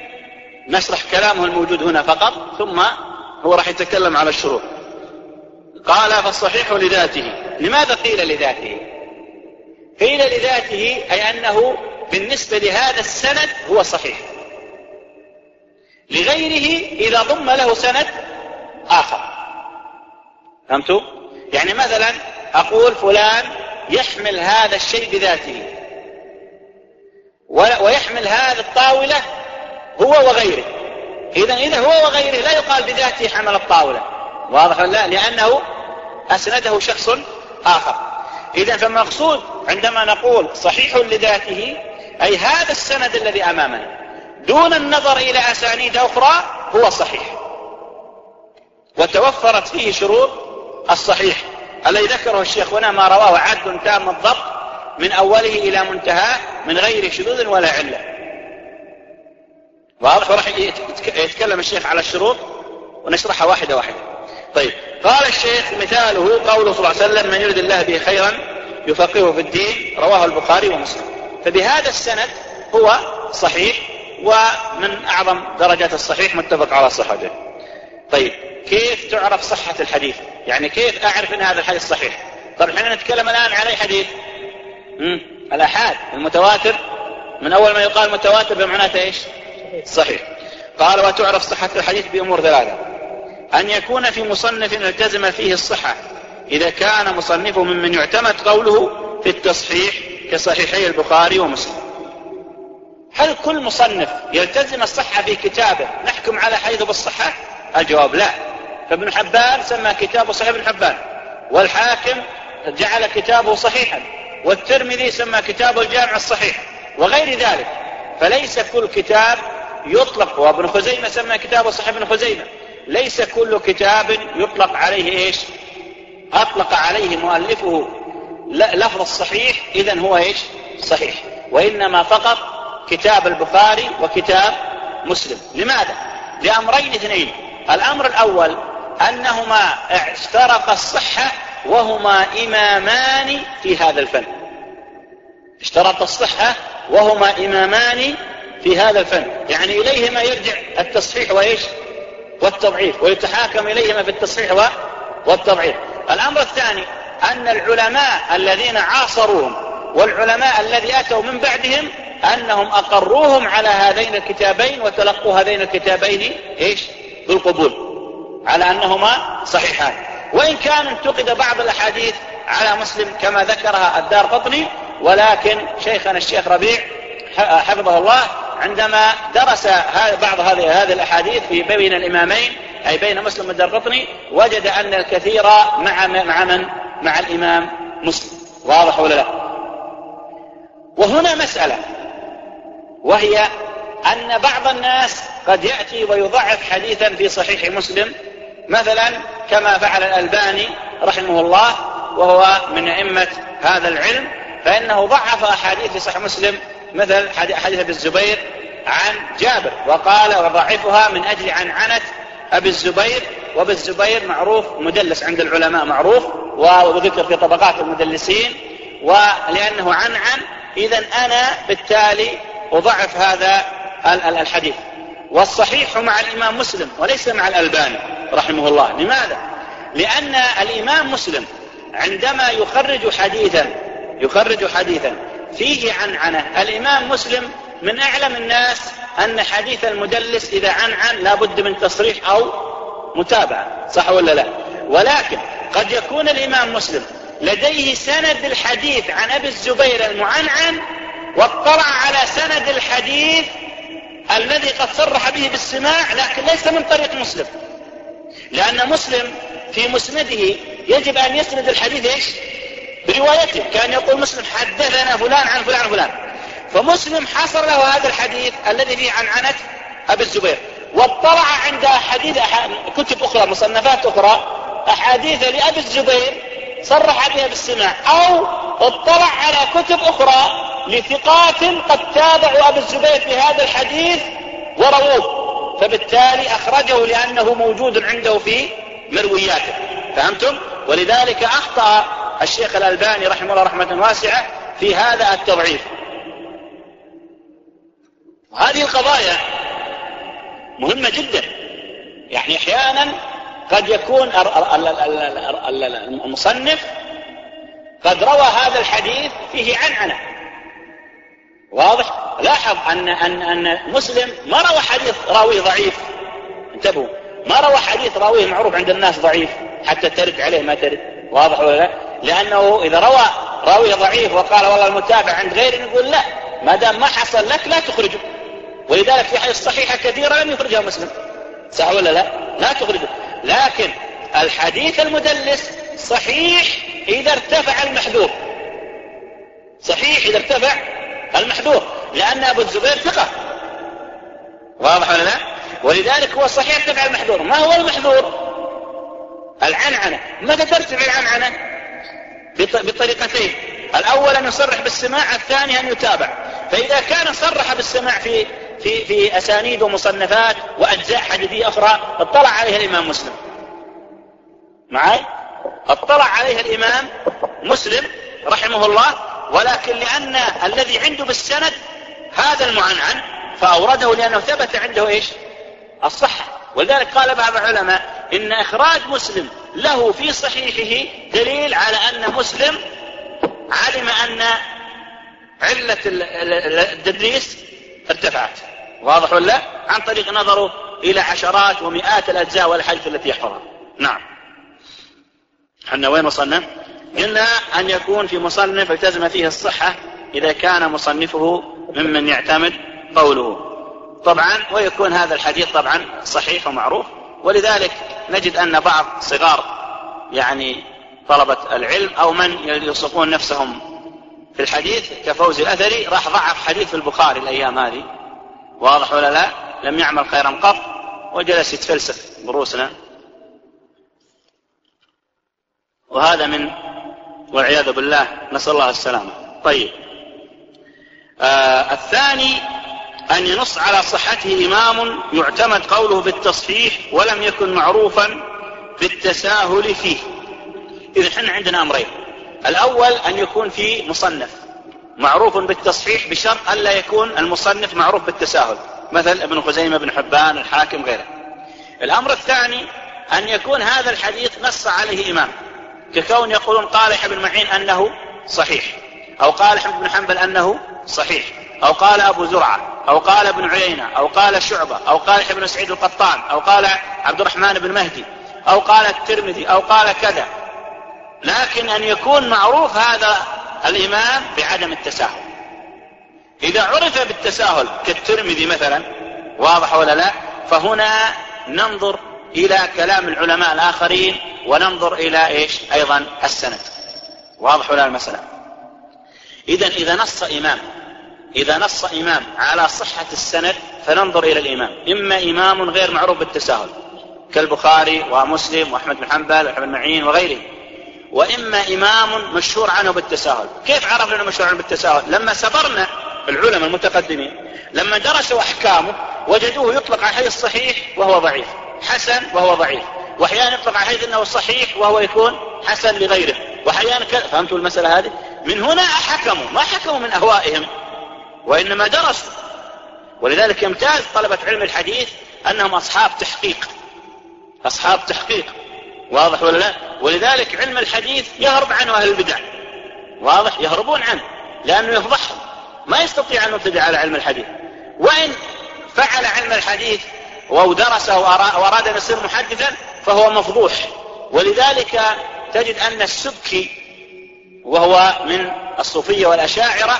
نشرح كلامه الموجود هنا فقط، ثم هو راح يتكلم على الشروط. قال: فالصحيح لذاته. لماذا قيل لذاته؟ قيل لذاته أي أنه بالنسبة لهذا السند هو صحيح، لغيره إذا ضم له سند آخر. فهمتوا؟ يعني مثلا أقول فلان يحمل هذا الشيء بذاته، ويحمل هذا الطاولة هو وغيره. إذن إذا هو وغيره لا يقال بذاته حمل الطاولة. واضح ولا لا؟ لأنه أسنده شخص آخر. إذن فالمقصود عندما نقول صحيح لذاته أي هذا السند الذي أمامنا دون النظر إلى أسانيد أخرى هو صحيح، وتوفرت فيه شروط الصحيح الذي ذكره الشيخ هنا: ما رواه عدل تام الضبط من أوله إلى منتهى من غير شذوذ ولا علة. واضح؟ وراح يتكلم الشيخ على الشروط ونشرحها واحدة واحدة. طيب، قال الشيخ: مثاله قوله صلى الله عليه وسلم: من يريد الله به خيرا يفقهه في الدين، رواه البخاري ومسلم. فبهذا السند هو صحيح، ومن أعظم درجات الصحيح متفق على صحته. طيب، كيف تعرف صحة الحديث؟ يعني كيف أعرف أن هذا الحديث صحيح؟ طبعا احنا نتكلم الآن على حديث الآحاد المتواتر، من أول ما يقال متواتر بمعناته إيش؟ صحيح. قال: وتعرف صحة الحديث بأمور ثلاثة: أن يكون في مصنف التزم فيه الصحة إذا كان مصنفه ممن يعتمد قوله في التصحيح كصحيحي البخاري ومسلم. هل كل مصنف يلتزم الصحة في كتابه نحكم على حديثه بالصحة؟ الجواب لا. فابن حبان سمى كتابه صحيح ابن حبان، والحاكم جعل كتابه صحيحا، والترمذي سمى كتابه الجامع الصحيح، وغير ذلك. فليس كل كتاب يطلق، وابن خزيمة سمى كتابه صحيح ابن خزيمة. ليس كل كتاب يطلق عليه إيش؟ أطلق عليه مؤلفه لفظ الصحيح إذن هو إيش؟ صحيح. وإنما فقط كتاب البخاري وكتاب مسلم. لماذا؟ لأمرين اثنين: الأمر الأول أنهما اشترق الصحة وهما إمامان في هذا الفن. اشترط الصحة وهما إمامان في هذا الفن، يعني إليهما يرجع التصحيح وإيش؟ والتضعيف، ويتحاكم إليهما في التصحيح والتضعيف. الأمر الثاني أن العلماء الذين عاصروهم والعلماء الذي أتوا من بعدهم أنهم أقروهم على هذين الكتابين وتلقوا هذين الكتابين إيش؟ بالقبول، على أنهما صحيحان، وإن كان انتقد بعض الأحاديث على مسلم كما ذكرها الدارقطني، ولكن شيخنا الشيخ ربيع حفظه الله عندما درس بعض هذه هذه الأحاديث في بين الإمامين أي بين مسلم والدارقطني وجد أن الكثير مع مع من مع الإمام مسلم. واضح ولا لا؟ وهنا مسألة، وهي أن بعض الناس قد يأتي ويضعف حديثا في صحيح مسلم، مثلا كما فعل الألباني رحمه الله وهو من أئمة هذا العلم، فإنه ضعف أحاديث في صحيح مسلم مثل حديث أبي الزبير عن جابر وقال وضعفها من أجل عنعنة أبي الزبير، وأبي الزبير معروف مدلس عند العلماء معروف وذكر في طبقات المدلسين، ولأنه عنعن إذن أنا بالتالي أضعف هذا الحديث. والصحيح مع الإمام مسلم وليس مع الألباني رحمه الله. لماذا؟ لأن الإمام مسلم عندما يخرج حديثا يخرج حديثا فيه عنعنة، الإمام مسلم من أعلم الناس أن حديث المدلس إذا عنعن لا بد من تصريح أو متابعة، صح ولا لا؟ ولكن قد يكون الإمام مسلم لديه سند الحديث عن أبي الزبير المعنعن واطلع على سند الحديث الذي قد صرح به بالسماع لكن ليس من طريق مسلم، لأن مسلم في مسنده يجب أن يسند الحديث إيش؟ بروايته، كان يقول مسلم حدثنا فلان عن فلان فلان، فمسلم حصر له هذا الحديث الذي فيه عنعنة أبي الزبير، واطلع عند حديث كتب أخرى مصنفات أخرى أحاديث لأبي الزبير صرح بها بالسماع، أو اطلع على كتب أخرى لثقات قد تابعوا أبي الزبير في هذا الحديث ورووه، فبالتالي أخرجه لأنه موجود عنده في مروياته. فهمتم؟ ولذلك أخطأ الشيخ الألباني رحمه الله رحمة واسعة في هذا التضعيف. وهذه القضايا مهمة جدا، يعني أحيانا قد يكون المصنف قد روى هذا الحديث فيه عنعنة، واضح؟ لاحظ أن, أن, أن مسلم ما روى حديث راويه ضعيف، انتبهوا، ما روى حديث راويه معروف عند الناس ضعيف حتى ترد عليه ما ترد، واضح ولا لا؟ لأنه إذا روى راويه ضعيف وقال والله المتابع عند غيره نقول لا، ما دام ما حصل لك لا تخرجه. ولذلك في حديث صحيحة كثيرة لم يخرجها مسلم، صح ولا لا؟ لا تخرجه. لكن الحديث المدلس صحيح إذا ارتفع المحذور، صحيح إذا ارتفع المحذور، لأن أبو الزبير ثقة، واضح ولا لا؟ ولذلك هو صحيح ارتفع المحذور. ما هو المحذور؟ العنعنة. متى ترتفع العنعنة؟ بطريقتين، الأول أن يصرح بالسماع، الثاني أن يتابع. فإذا كان صرح بالسماع في في في أسانيد ومصنفات وأجزاء حديثية أخرى اطلع عليها الإمام مسلم، معي؟ اطلع عليها الإمام مسلم رحمه الله، ولكن لأن الذي عنده بالسند هذا المعنعن فأورده لأنه ثبت عنده إيش؟ الصحة. ولذلك قال بعض العلماء إن إخراج مسلم له في صحيحه دليل على أن مسلم علم أن علة التدليس ارتفعت، واضح ولا؟ عن طريق نظره إلى عشرات ومئات الأجزاء والحديث التي يحفظها. نعم. حنا وين وصلنا؟ قلنا أن يكون في مصنف التزم فيه الصحة إذا كان مصنفه ممن يعتمد قوله طبعا، ويكون هذا الحديث طبعا صحيح ومعروف. ولذلك نجد أن بعض صغار يعني طلبة العلم أو من يلصقون نفسهم في الحديث كفوز الأثري راح ضعف حديث في البخاري الأيام هذه، واضح ولا لا؟ لم يعمل خيرا قط وجلس يتفلسف بروسنا، وهذا من والعياذ بالله، نسأل الله السلامة. طيب، آه الثاني أن ينص على صحته إمام يعتمد قوله بالتصحيح ولم يكن معروفا بالتساهل فيه. إذن احنا عندنا أمرين، الأول أن يكون في مصنف معروف بالتصحيح بشرط ألا يكون المصنف معروف بالتساهل، مثل ابن خزيمة، ابن حبان، الحاكم، غيره. الأمر الثاني أن يكون هذا الحديث نص عليه إمام، ككون يقولون قال يحيى بن معين أنه صحيح، أو قال أحمد بن حنبل أنه صحيح، أو قال أبو زرعة، أو قال ابن عيينة، أو قال شعبة، أو قال يحيى بن سعيد القطان، أو قال عبد الرحمن بن مهدي، أو قال الترمذي، أو قال كذا. لكن أن يكون معروف هذا الإمام بعدم التساهل. إذا عرف بالتساهل كالترمذي مثلا، واضح ولا لا، فهنا ننظر إلى كلام العلماء الآخرين وننظر إلى إيش أيضا السند. واضح ولا المسألة؟ إذن إذا نص إمام إذا نص إمام على صحة السند فننظر إلى الإمام، إما إمام غير معروف بالتساهل كالبخاري ومسلم وأحمد بن حنبل وابن معين وغيره، وإما إمام مشهور عنه بالتساهل. كيف عرفنا أنه مشهور عنه بالتساهل؟ لما سبرنا العلماء المتقدمين لما درسوا أحكامه وجدوه يطلق على الحديث صحيح وهو ضعيف، حسن وهو ضعيف، وأحيانا يطلق على الحديث أنه صحيح وهو يكون حسن لغيره، وأحيانا كذا. فهمتوا المسألة هذه؟ من هنا حكموا، ما حكموا من أهوائهم وإنما درسوا. ولذلك يمتاز طلبة علم الحديث أنهم أصحاب تحقيق، أصحاب تحقيق. واضح ولا لا؟ ولذلك علم الحديث يهرب عنه أهل البدع، واضح، يهربون عنه لأنه يفضحهم، ما يستطيع أن يبتدع على علم الحديث. وإن فعل علم الحديث ودرسه وأراد أن يصير محدثا فهو مفضوح. ولذلك تجد أن السبكي وهو من الصوفية والأشاعرة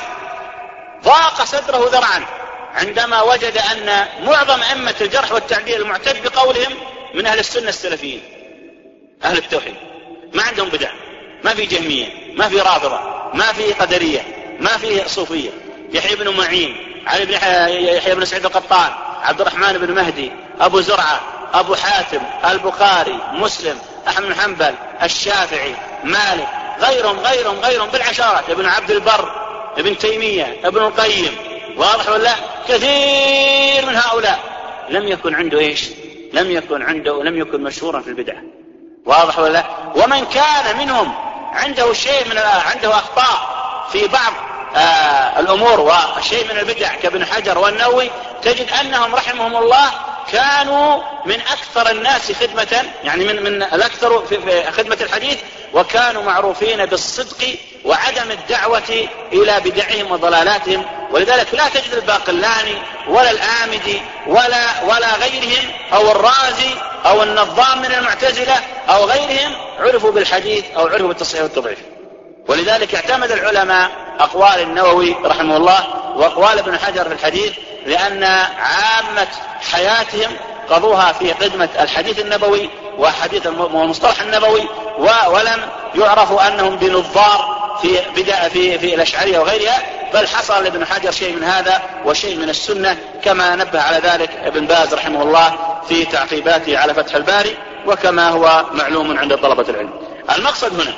ضاق صدره ذرعا عندما وجد أن معظم أئمة الجرح والتعديل المعتد بقولهم من أهل السنة السلفيين أهل التوحيد، ما عندهم بدع، ما في جهمية، ما في رافضة، ما في قدرية، ما في صوفية. يحيى بن معين، علي بن يحيى بن سعيد القطان، عبد الرحمن بن مهدي، أبو زرعة، أبو حاتم، البخاري، مسلم، أحمد بن حنبل، الشافعي، مالك، غيرهم غيرهم غيرهم بالعشرات، ابن عبد البر، ابن تيمية، ابن القيم. واضح ولا؟ كثير من هؤلاء لم يكن عنده إيش؟ لم يكن عنده لم يكن مشهورا في البدع. واضح ولا؟ ومن كان منهم عنده شيء من عنده أخطاء في بعض آه الأمور وشيء من البدع كابن حجر والنووي، تجد أنهم رحمهم الله كانوا من أكثر الناس خدمة، يعني من من الأكثر في خدمة الحديث، وكانوا معروفين بالصدق وعدم الدعوة إلى بدعهم وضلالاتهم. ولذلك لا تجد الباقلاني ولا الآمدي ولا ولا غيرهم أو الرازي أو النظام من المعتزلة أو غيرهم عرفوا بالحديث أو عرفوا بالتصحيح والتضعيف. ولذلك اعتمد العلماء أقوال النووي رحمه الله وأقوال ابن حجر في الحديث، لأن عامة حياتهم قضوها في خدمة الحديث النبوي وحديث المصطلح النبوي، ولم يعرفوا أنهم بنظار في بدأ في في الأشعرية وغيرها، بل حصل لابن حجر شيء من هذا وشيء من السنة، كما نبه على ذلك ابن باز رحمه الله في تعقيباته على فتح الباري، وكما هو معلوم عند طلبة العلم. المقصد هنا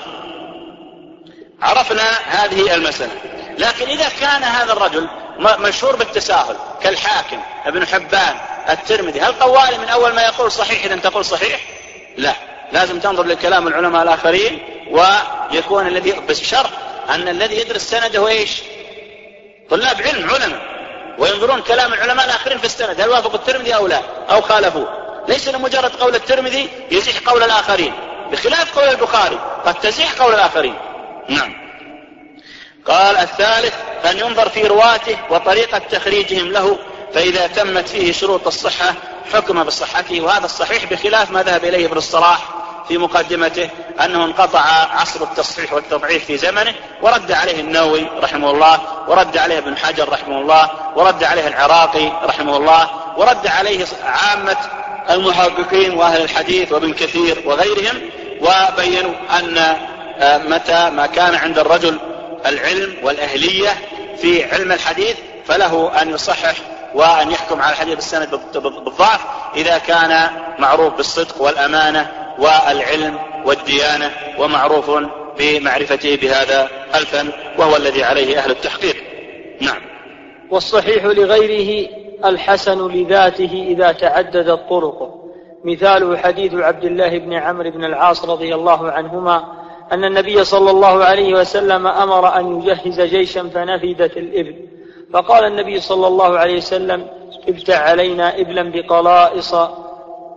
عرفنا هذه المسألة. لكن إذا كان هذا الرجل مشهور بالتساهل كالحاكم، ابن حبان، الترمذي، هل طوالي من أول ما يقول صحيح إذا تقول صحيح؟ لا، لازم تنظر لكلام العلماء الآخرين، ويكون الذي بس شرط أن الذي يدرس السند هو إيش؟ طلاب علم علماء، وينظرون كلام العلماء الآخرين في السند هل وافق الترمذي أو لا أو خالفوه. ليس لمجرد قول الترمذي يزيح قول الآخرين، بخلاف قول البخاري قد تزيح قول الآخرين. نعم. قال الثالث أن ينظر في رواته وطريقة تخريجهم له، فإذا تمت فيه شروط الصحة حكم بصحته. وهذا الصحيح بخلاف ما ذهب إليه ابن الصلاح في مقدمته، أنه انقطع عصر التصحيح والتضعيف في زمنه، ورد عليه النووي رحمه الله، ورد عليه ابن حجر رحمه الله، ورد عليه العراقي رحمه الله، ورد عليه عامة المحققين وأهل الحديث وابن كثير وغيرهم، وبينوا أن متى ما كان عند الرجل العلم والأهلية في علم الحديث فله أن يصحح وأن يحكم على الحديث بالسند بالضعف إذا كان معروف بالصدق والأمانة والعلم والديانة، ومعروف بمعرفته بهذا الفن، وهو الذي عليه أهل التحقيق. نعم. والصحيح لغيره الحسن لذاته إذا تعددت طرقه. مثاله حديث عبد الله بن عمرو بن العاص رضي الله عنهما أن النبي صلى الله عليه وسلم أمر أن يجهز جيشا فنفدت الإبل، فقال النبي صلى الله عليه وسلم ابتع علينا إبلا بقلائص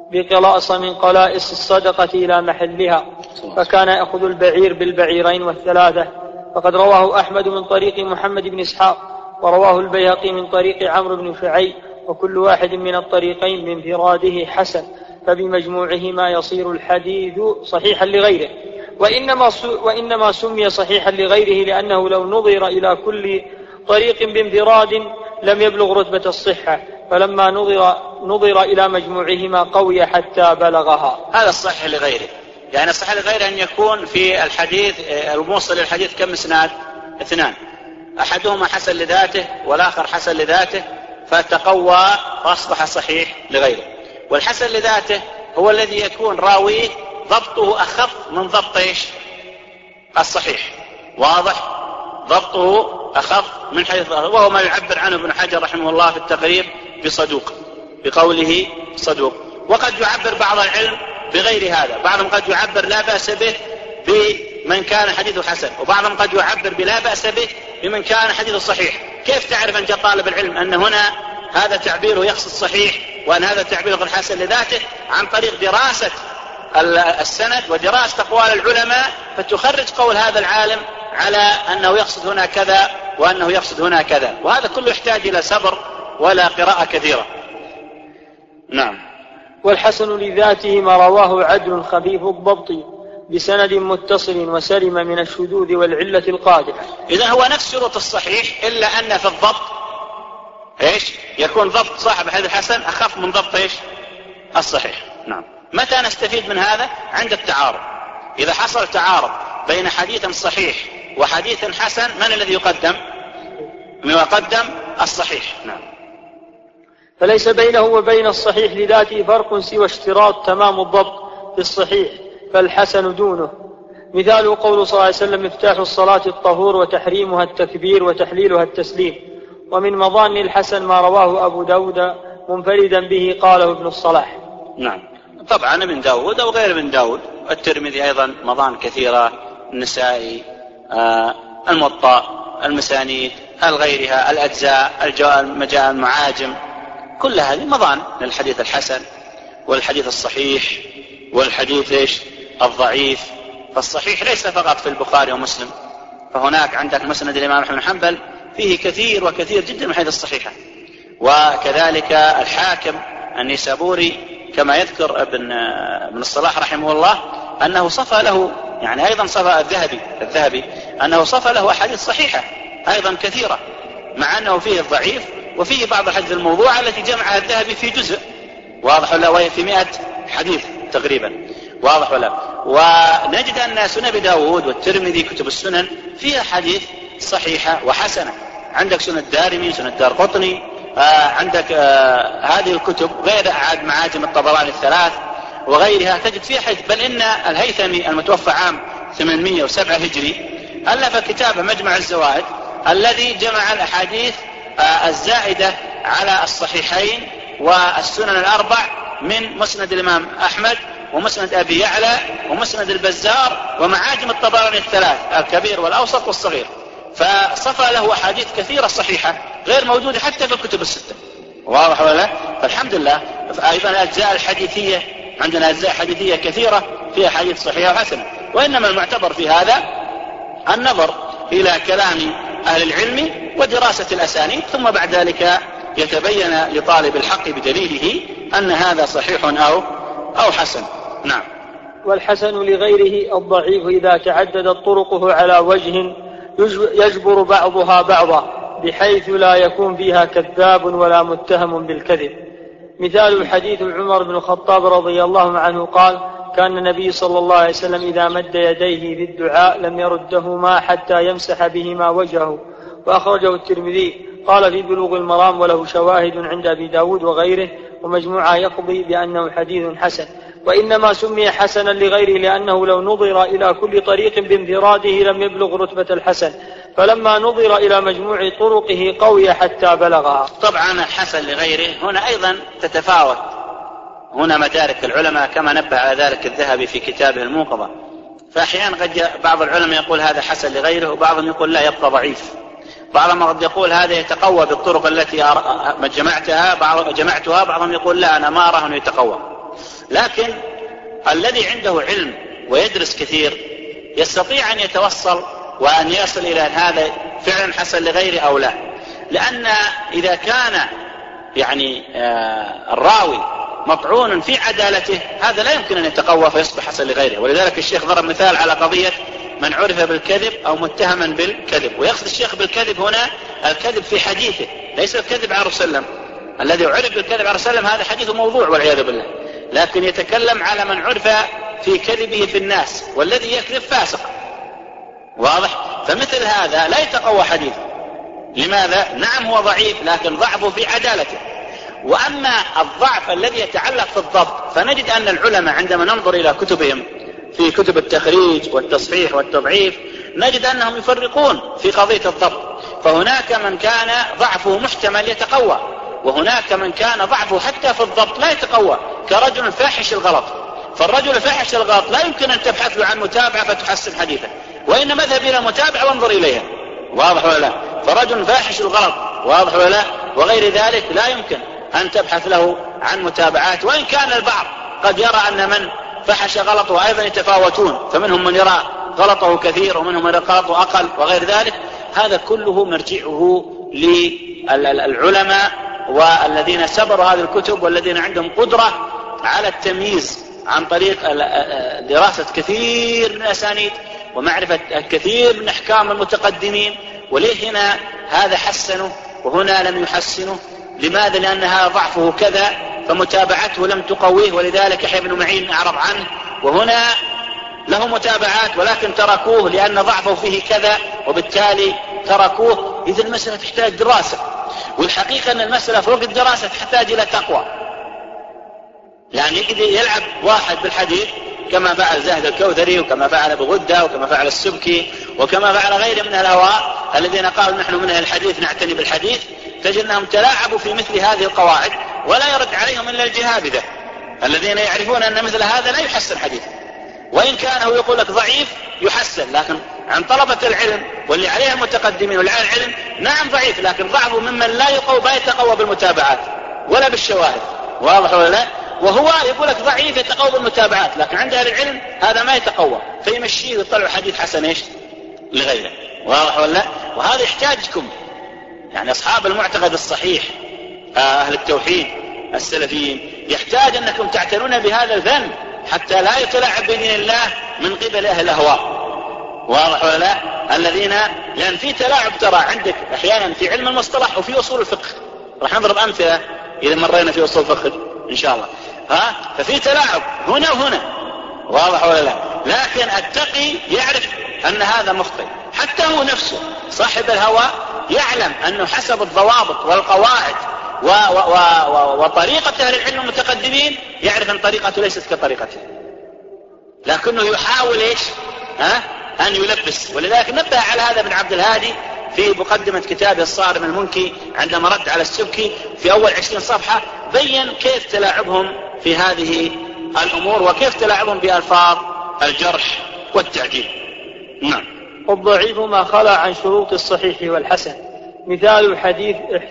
بقلاص من قلائص الصدقة إلى محلها، فكان يأخذ البعير بالبعيرين والثلاثة. فقد رواه أحمد من طريق محمد بن إسحاق، ورواه البيهقي من طريق عمرو بن شعيب، وكل واحد من الطريقين بانفراده حسن، فبمجموعهما يصير الحديث صحيحا لغيره. وإنما, وإنما سمي صحيحا لغيره لأنه لو نظر إلى كل طريق بانفراد لم يبلغ رتبة الصحة، فلما نظر, نظر إلى مجموعهما قوي حتى بلغها. هذا الصحيح لغيره، يعني الصحيح لغيره أن يكون في الحديث الموصل للحديث كم اسناد؟ اثنان، أحدهما حسن لذاته والآخر حسن لذاته، فتقوى فأصبح صحيح لغيره. والحسن لذاته هو الذي يكون راويه ضبطه أخف من ضبط إيش؟ الصحيح، واضح؟ ضبطه أخف من حيث، وهو ما يعبر عنه ابن حجر رحمه الله في التقريب بصدوق، بقوله صدوق. وقد يعبر بعض العلم بغير هذا، بعضهم قد يعبر لا بأس به بمن كان حديثه حسن، وبعضهم قد يعبر بلا بأس به بمن كان حديثه صحيح. كيف تعرف أنت طالب العلم أن هنا هذا تعبيره يقصد صحيح وأن هذا تعبيره غير حسن لذاته؟ عن طريق دراسة السند ودراسة أقوال العلماء، فتخرج قول هذا العالم على أنه يقصد هنا كذا وأنه يقصد هنا كذا، وهذا كله يحتاج إلى صبر ولا قراءة كثيرة. نعم. والحسن لذاته ما رواه عدل خفيف الضبط بسند متصل وسلم من الشذوذ والعلة القادحة. إذا هو نفس شروط الصحيح، إلا أن في الضبط إيش؟ يكون ضبط صاحب هذا الحسن أخف من ضبط إيش؟ الصحيح. نعم. متى نستفيد من هذا؟ عند التعارض. إذا حصل تعارض بين حديث صحيح وحديث حسن، من الذي يقدم؟ يقدم الصحيح. نعم. فليس بينه وبين الصحيح لذاته فرق سوى اشتراط تمام الضبط في الصحيح، فالحسن دونه. مثاله قول صلى الله عليه وسلم: مفتاح الصلاة الطهور وتحريمها التكبير وتحليلها التسليم. ومن مظان الحسن ما رواه أبو داود منفردا به قاله ابن الصلاح. نعم. طبعا ابن داود أو غير ابن داود، الترمذي أيضا مظان كثيرة، النسائي، آه الموطأ، المسانيد، الغيرها، الأجزاء، المجاء المعاجم، كل هذه مظان للحديث الحسن والحديث الصحيح والحديث إيش؟ الضعيف. فالصحيح ليس فقط في البخاري ومسلم، فهناك عندك مسند الإمام أحمد بن حنبل فيه كثير وكثير جدا من الحديث الصحيحة، وكذلك الحاكم النيسابوري كما يذكر ابن ابن الصلاح رحمه الله أنه صفى له، يعني أيضا صفى الذهبي الذهبي أنه صفى له أحاديث صحيحة أيضا كثيرة، مع أنه فيه الضعيف وفيه بعض الحديث الموضوع التي جمعها الذهبي في جزء، واضح ولا؟ وهي في مئة حديث تقريبا، واضح ولا؟ ونجد أن سنن أبي داود والترمذي كتب السنن فيها حديث صحيحة وحسنة. عندك سنن الدارمي، سنن الدارقطني، آه عندك آه هذه الكتب غير أعاد معاجم الطبراني الثلاث وغيرها، تجد فيها حديث. بل إن الهيثمي المتوفى عام ثمانمائة وسبعة هجري ألف كتاب مجمع الزوائد الذي جمع الأحاديث آه الزائدة على الصحيحين والسنن الأربع من مسند الإمام أحمد ومسند أبي يعلى ومسند البزار ومعاجم الطبراني الثلاث الكبير والأوسط والصغير، فصفى له أحاديث كثيرة صحيحة غير موجودة حتى في الكتب الستة، واضح ولا؟ فالحمد لله. أيضا الأجزاء الحديثية عندنا أجزاء حديثية كثيرة فيها حديث صحيحة وحسنة، وإنما المعتبر في هذا النظر إلى كلام أهل العلم ودراسة الأسانيد، ثم بعد ذلك يتبين لطالب الحق بدليله أن هذا صحيح أو أو حسن. نعم. والحسن لغيره الضعيف إذا تعددت طرقه على وجه يجبر بعضها بعضا بحيث لا يكون فيها كذاب ولا متهم بالكذب. مثال حديث عمر بن الخطاب رضي الله عنه قال: كان النبي صلى الله عليه وسلم إذا مد يديه في الدعاء لم يردهما حتى يمسح بهما وجهه، وأخرجه الترمذي. قال في بلوغ المرام وله شواهد عند أبي داود وغيره، ومجموعة يقضي بأنه حديث حسن. وإنما سمي حسنا لغيره لأنه لو نظر إلى كل طريق بانفراده لم يبلغ رتبة الحسن، فلما نظر إلى مجموع طرقه قوي حتى بلغها. طبعا الحسن لغيره هنا أيضا تتفاوت، هنا مدارك العلماء كما نبه على ذلك الذهبي في كتابه الموقظة. فأحيانا قد بعض العلماء يقول هذا حسن لغيره، وبعضهم يقول لا يبقى ضعيف، بعضهم قد يقول هذا يتقوى بالطرق التي جمعتها بعض جمعتها بعضهم يقول لا أنا ما أراه أنه يتقوى. لكن الذي عنده علم ويدرس كثير يستطيع أن يتوصل وأن يصل إلى هذا فعلا حسن لغيره أو لا، لأن إذا كان يعني الراوي مطعون في عدالته هذا لا يمكن أن يتقوى فيصبح حسن لغيره. ولذلك الشيخ ضرب مثال على قضية من عرف بالكذب أو متهما بالكذب، ويقصد الشيخ بالكذب هنا الكذب في حديثه، ليس الكذب على رسول الله. الذي عرف بالكذب على رسول الله هذا حديث موضوع والعياذ بالله، لكن يتكلم على من عرف في كذبه في الناس، والذي يكذب فاسق. واضح؟ فمثل هذا لا يتقوى حديثه. لماذا؟ نعم هو ضعيف لكن ضعفه في عدالته. وأما الضعف الذي يتعلق في الضبط فنجد أن العلماء عندما ننظر إلى كتبهم في كتب التخريج والتصحيح والتضعيف نجد أنهم يفرقون في قضية الضبط، فهناك من كان ضعفه محتمل يتقوى، وهناك من كان ضعفه حتى في الضبط لا يتقوى، كرجل فاحش الغلط. فالرجل فاحش الغلط لا يمكن أن تبحث له عن متابعة فتحسن حديثه، وإنما اذهب إلى متابعة وانظر إليها. واضح ولا لا؟ فرجل فاحش الغلط، واضح ولا لا؟ وغير ذلك لا يمكن أن تبحث له عن متابعات، وإن كان البعض قد يرى أن من فحش غلطه أيضا يتفاوتون، فمنهم من يرى غلطه كثير ومنهم من يرى غلطه أقل وغير ذلك. هذا كله مرجعه للعلماء والذين سبروا هذه الكتب والذين عندهم قدرة على التمييز عن طريق دراسة كثير من الأسانيد ومعرفة الكثير من أحكام المتقدمين. وليه هنا هذا حسنه وهنا لم يحسنه؟ لماذا؟ لأن هذا ضعفه كذا فمتابعته لم تقويه، ولذلك يحيى بن معين أعرض عنه، وهنا له متابعات ولكن تركوه لأن ضعفه فيه كذا وبالتالي تركوه. إذا المسألة تحتاج دراسة، والحقيقة أن المسألة فوق الدراسة تحتاج إلى تقوى. يعني يلعب واحد بالحديث كما فعل زاهد الكوثري وكما فعل أبو غدة وكما فعل السبكي وكما فعل غيره من الهواء الذين قالوا نحن من الحديث نعتني بالحديث، تجد أنهم تلاعبوا في مثل هذه القواعد ولا يرد عليهم إلا الجهابذة الذين يعرفون أن مثل هذا لا يحسن حديث، وإن كان هو يقول لك ضعيف يحسن، لكن عن طلبة العلم واللي عليها المتقدمين واللي على العلم نعم ضعيف لكن ضعفه ممن لا يقوى لا يتقوى بالمتابعات ولا بالشواهد. واضح ولا لا؟ وهو يقول لك ضعيف يتقوى بالمتابعات، لكن عند أهل العلم هذا ما يتقوى فيمشيه ويطلع حديث حسن ايش لغيره. واضح ولا لا؟ وهذا يحتاجكم يعني أصحاب المعتقد الصحيح أهل التوحيد السلفيين، يحتاج أنكم تعتنون بهذا الفن حتى لا يتلاعب بدين الله من قبل أهل الأهواء. واضح ولا لا؟ الذين لأن في تلاعب ترى عندك أحيانا في علم المصطلح وفي أصول الفقه، راح نضرب أمثلة إذا مرينا في أصول الفقه إن شاء الله. ها ففي تلاعب هنا وهنا. واضح ولا لا؟ لكن التقي يعرف أن هذا مخطئ، حتى هو نفسه صاحب الهوى يعلم أنه حسب الضوابط والقواعد و و و وطريقة أهل العلم المتقدمين يعرف أن طريقته ليست كطريقته، لكنه يحاول إيش ها أن يلبس. ولذلك نبه على هذا ابن عبد الهادي في مقدمة كتابه الصارم المنكي عندما رد على السبكي في أول عشرين صفحة، بين كيف تلاعبهم في هذه الأمور وكيف تلاعبهم بألفاظ الجرح والتعديل. نعم. والضعيف ما خلا عن شروط الصحيح والحسن، مثال الحديث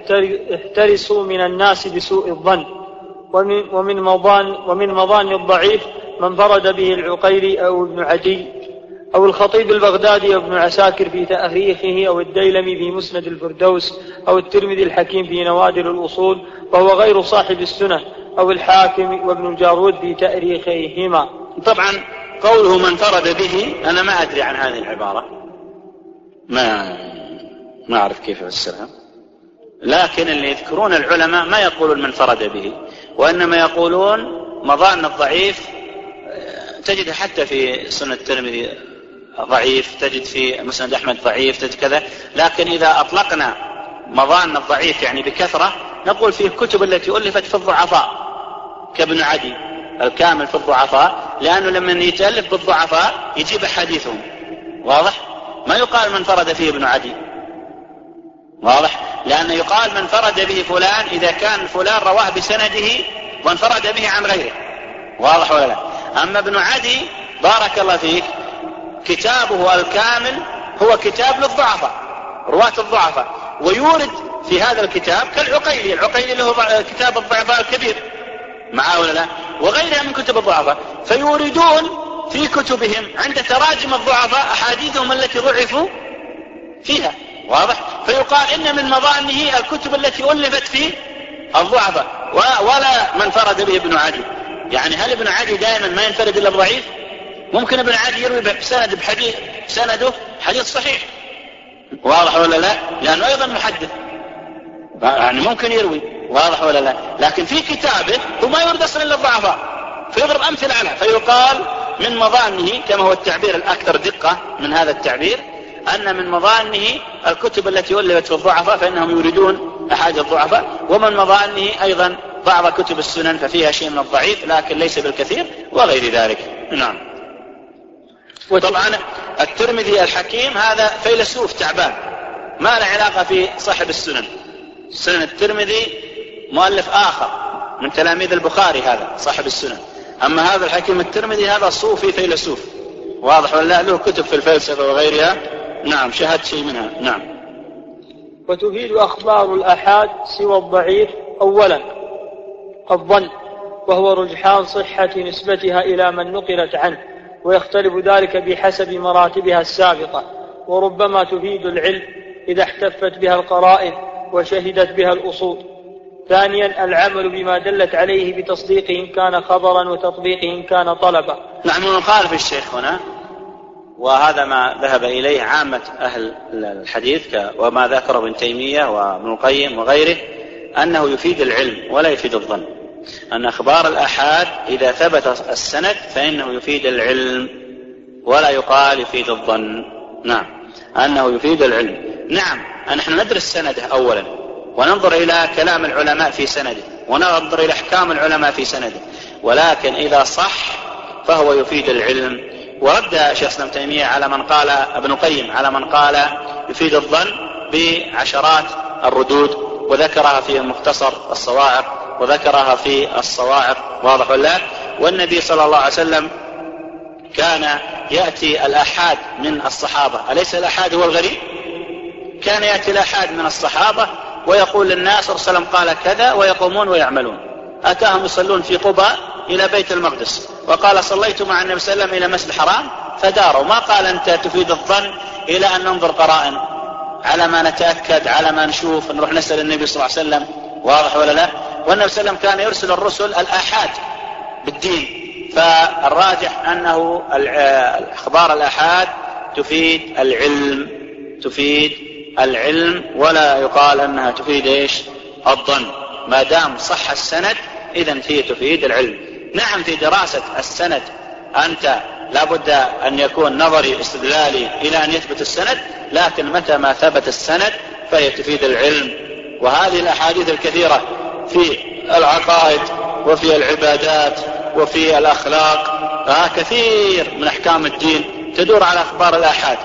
احترسوا من الناس بسوء الظن، ومن, ومن, مضان ومن مضان الضعيف من فرد به العقيلي أو ابن عدي أو الخطيب البغدادي أو ابن عساكر في تأريخه أو الديلمي في مسند الفردوس أو الترمذي الحكيم في نوادر الأصول، وهو غير صاحب السنة، أو الحاكم وابن الجارود في تأريخهما. طبعا قوله من فرد به أنا ما أدري عن هذه العبارة، ما ما أعرف كيف أفسرها، لكن اللي يذكرون العلماء ما يقولون من فرد به، وإنما يقولون مضان الضعيف. تجد حتى في سنة الترمذي ضعيف، تجد في مسند أحمد ضعيف، تجد كذا. لكن إذا أطلقنا مضان الضعيف يعني بكثرة نقول في الكتب التي ألفت في الضعفاء كابن عدي الكامل في الضعفاء، لأنه لما يتألف بالضعفاء يجيب حديثهم. واضح؟ ما يقال من فرد فيه ابن عدي. واضح؟ لأنه يقال من فرد به فلان إذا كان فلان رواه بسنده وانفرد به عن غيره. واضح ولا لا؟ أما ابن عدي بارك الله فيك كتابه الكامل هو كتاب للضعفاء، رواة الضعفاء، ويورد في هذا الكتاب كالعقيلي، العقيلي له كتاب الضعفاء الكبير معاه ولا لا؟ وغيرها من كتب الضعفاء، فيوردون في كتبهم عند تراجم الضعفاء أحاديثهم التي ضعفوا فيها، واضح؟ فيقال إن من مظانه الكتب التي ألفت في الضعفاء ولا من فرد به ابن عدي. يعني هل ابن عدي دائما ما ينفرد إلا بضعيف؟ ممكن ابن عدي يروي بسند بحديث سنده حديث صحيح، واضح ولا لا؟ لأنه أيضا محدث، يعني ممكن يروي، واضح ولا لا؟ لكن في كتابه هو ما يورد أصلا إلا الضعفاء، فيضرب أمثلة عنها، فيقال من مظانه كما هو التعبير الأكثر دقة من هذا التعبير أن من مظانه الكتب التي ألفت في الضعفاء فإنهم يريدون أحاديث الضعفاء، ومن مظانه أيضا بعض كتب السنن ففيها شيء من الضعيف لكن ليس بالكثير وغير ذلك. نعم. وطبعا الترمذي الحكيم هذا فيلسوف تعبان ما له علاقة في صاحب السنن. سنن الترمذي مؤلف آخر من تلاميذ البخاري هذا صاحب السنن، أما هذا الحكيم الترمذي هذا صوفي فيلسوف، واضح ولا له كتب في الفلسفة وغيرها. نعم شاهدت شيء منها. نعم. وتفيد أخبار الآحاد سوى الضعيف أولا الظن، وهو رجحان صحة نسبتها إلى من نقلت عنه، ويختلف ذلك بحسب مراتبها السابقة، وربما تفيد العلم إذا احتفت بها القرائن وشهدت بها الأصول. ثانيا العمل بما دلت عليه بتصديقه إن كان خبرا وتطبيقه إن كان طلبا. نحن نخالف الشيخ هنا، وهذا ما ذهب إليه عامة أهل الحديث وما ذكره ابن تيمية وابن القيم وغيره، أنه يفيد العلم ولا يفيد الظن، أن أخبار الآحاد إذا ثبت السند فإنه يفيد العلم ولا يقال يفيد الظن. نعم أنه يفيد العلم. نعم نحن ندرس سنده أولا وننظر إلى كلام العلماء في سنده وننظر إلى أحكام العلماء في سنده، ولكن إذا صح فهو يفيد العلم. ورد شيخ الإسلام ابن تيمية على من قال ابن القيم على من قال يفيد الظن بعشرات الردود، وذكرها في المختصر الصواعق وذكرها في الصواعق، واضح ولا؟ والنبي صلى الله عليه وسلم كان يأتي الآحاد من الصحابة، أليس الآحاد هو الغريب؟ كان يأتي الآحاد من الصحابة ويقول للناس رسول الله قال كذا ويقومون ويعملون. أتاهم يصلون في قباء إلى بيت المقدس وقال صليت مع النبي صلى الله عليه وسلم إلى مسجد الحرام فداروا، ما قال أنت تفيد الظن إلى أن ننظر قرائن على ما نتأكد على ما نشوف نروح نسأل النبي صلى الله عليه وسلم، واضح ولا لا؟ والنبي صلى الله عليه وسلم كان يرسل الرسل الآحاد بالدين، فالراجح أنه أخبار الآحاد تفيد العلم تفيد العلم ولا يقال أنها تفيد إيش؟ الظن. ما دام صح السند إذن هي تفيد العلم. نعم في دراسة السند أنت لابد أن يكون نظري استدلالي إلى أن يثبت السند، لكن متى ما ثبت السند فهي تفيد العلم. وهذه الأحاديث الكثيرة في العقائد وفي العبادات وفي الأخلاق آه كثير من أحكام الدين تدور على أخبار الآحاد،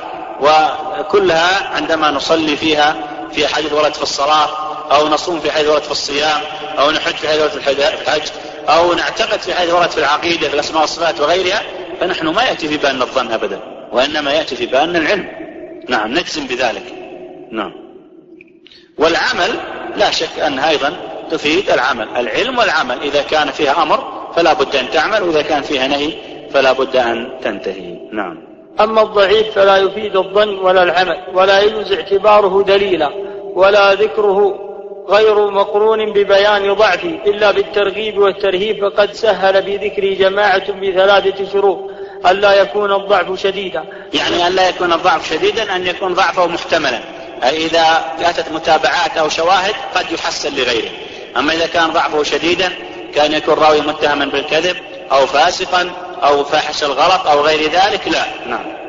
وكلها عندما نصلي فيها في حديث ورد في الصلاة، أو نصوم في حديث ورد في الصيام، أو نحج في حديث ورد في الحج، أو نعتقد في حديث ورد في العقيدة في الأسماء والصفات وغيرها، فنحن ما يأتي في بالنا الظن أبدا، وإنما يأتي في بالنا العلم. نعم نجزم بذلك. نعم. والعمل لا شك أنها أيضا تفيد العمل، العلم والعمل إذا كان فيها أمر فلا بد أن تعمل، وإذا كان فيها نهي فلا بد أن تنتهي. نعم. أما الضعيف فلا يفيد الظن ولا العمل، ولا يجوز اعتباره دليلا، ولا ذكره غير مقرون ببيان ضعفه إلا بالترغيب والترهيب، فقد سهل بذكر جماعة بثلاثة شروط: ألا يكون الضعف شديدا، يعني ألا يكون الضعف شديدا أن يكون ضعفه محتملا، أي إذا أتت متابعات أو شواهد قد يحسن لغيره. أما إذا كان ضعفه شديدا كان يكون راوي متهما بالكذب أو فاسقا أو فاحش الغلط أو غير ذلك لا. نعم.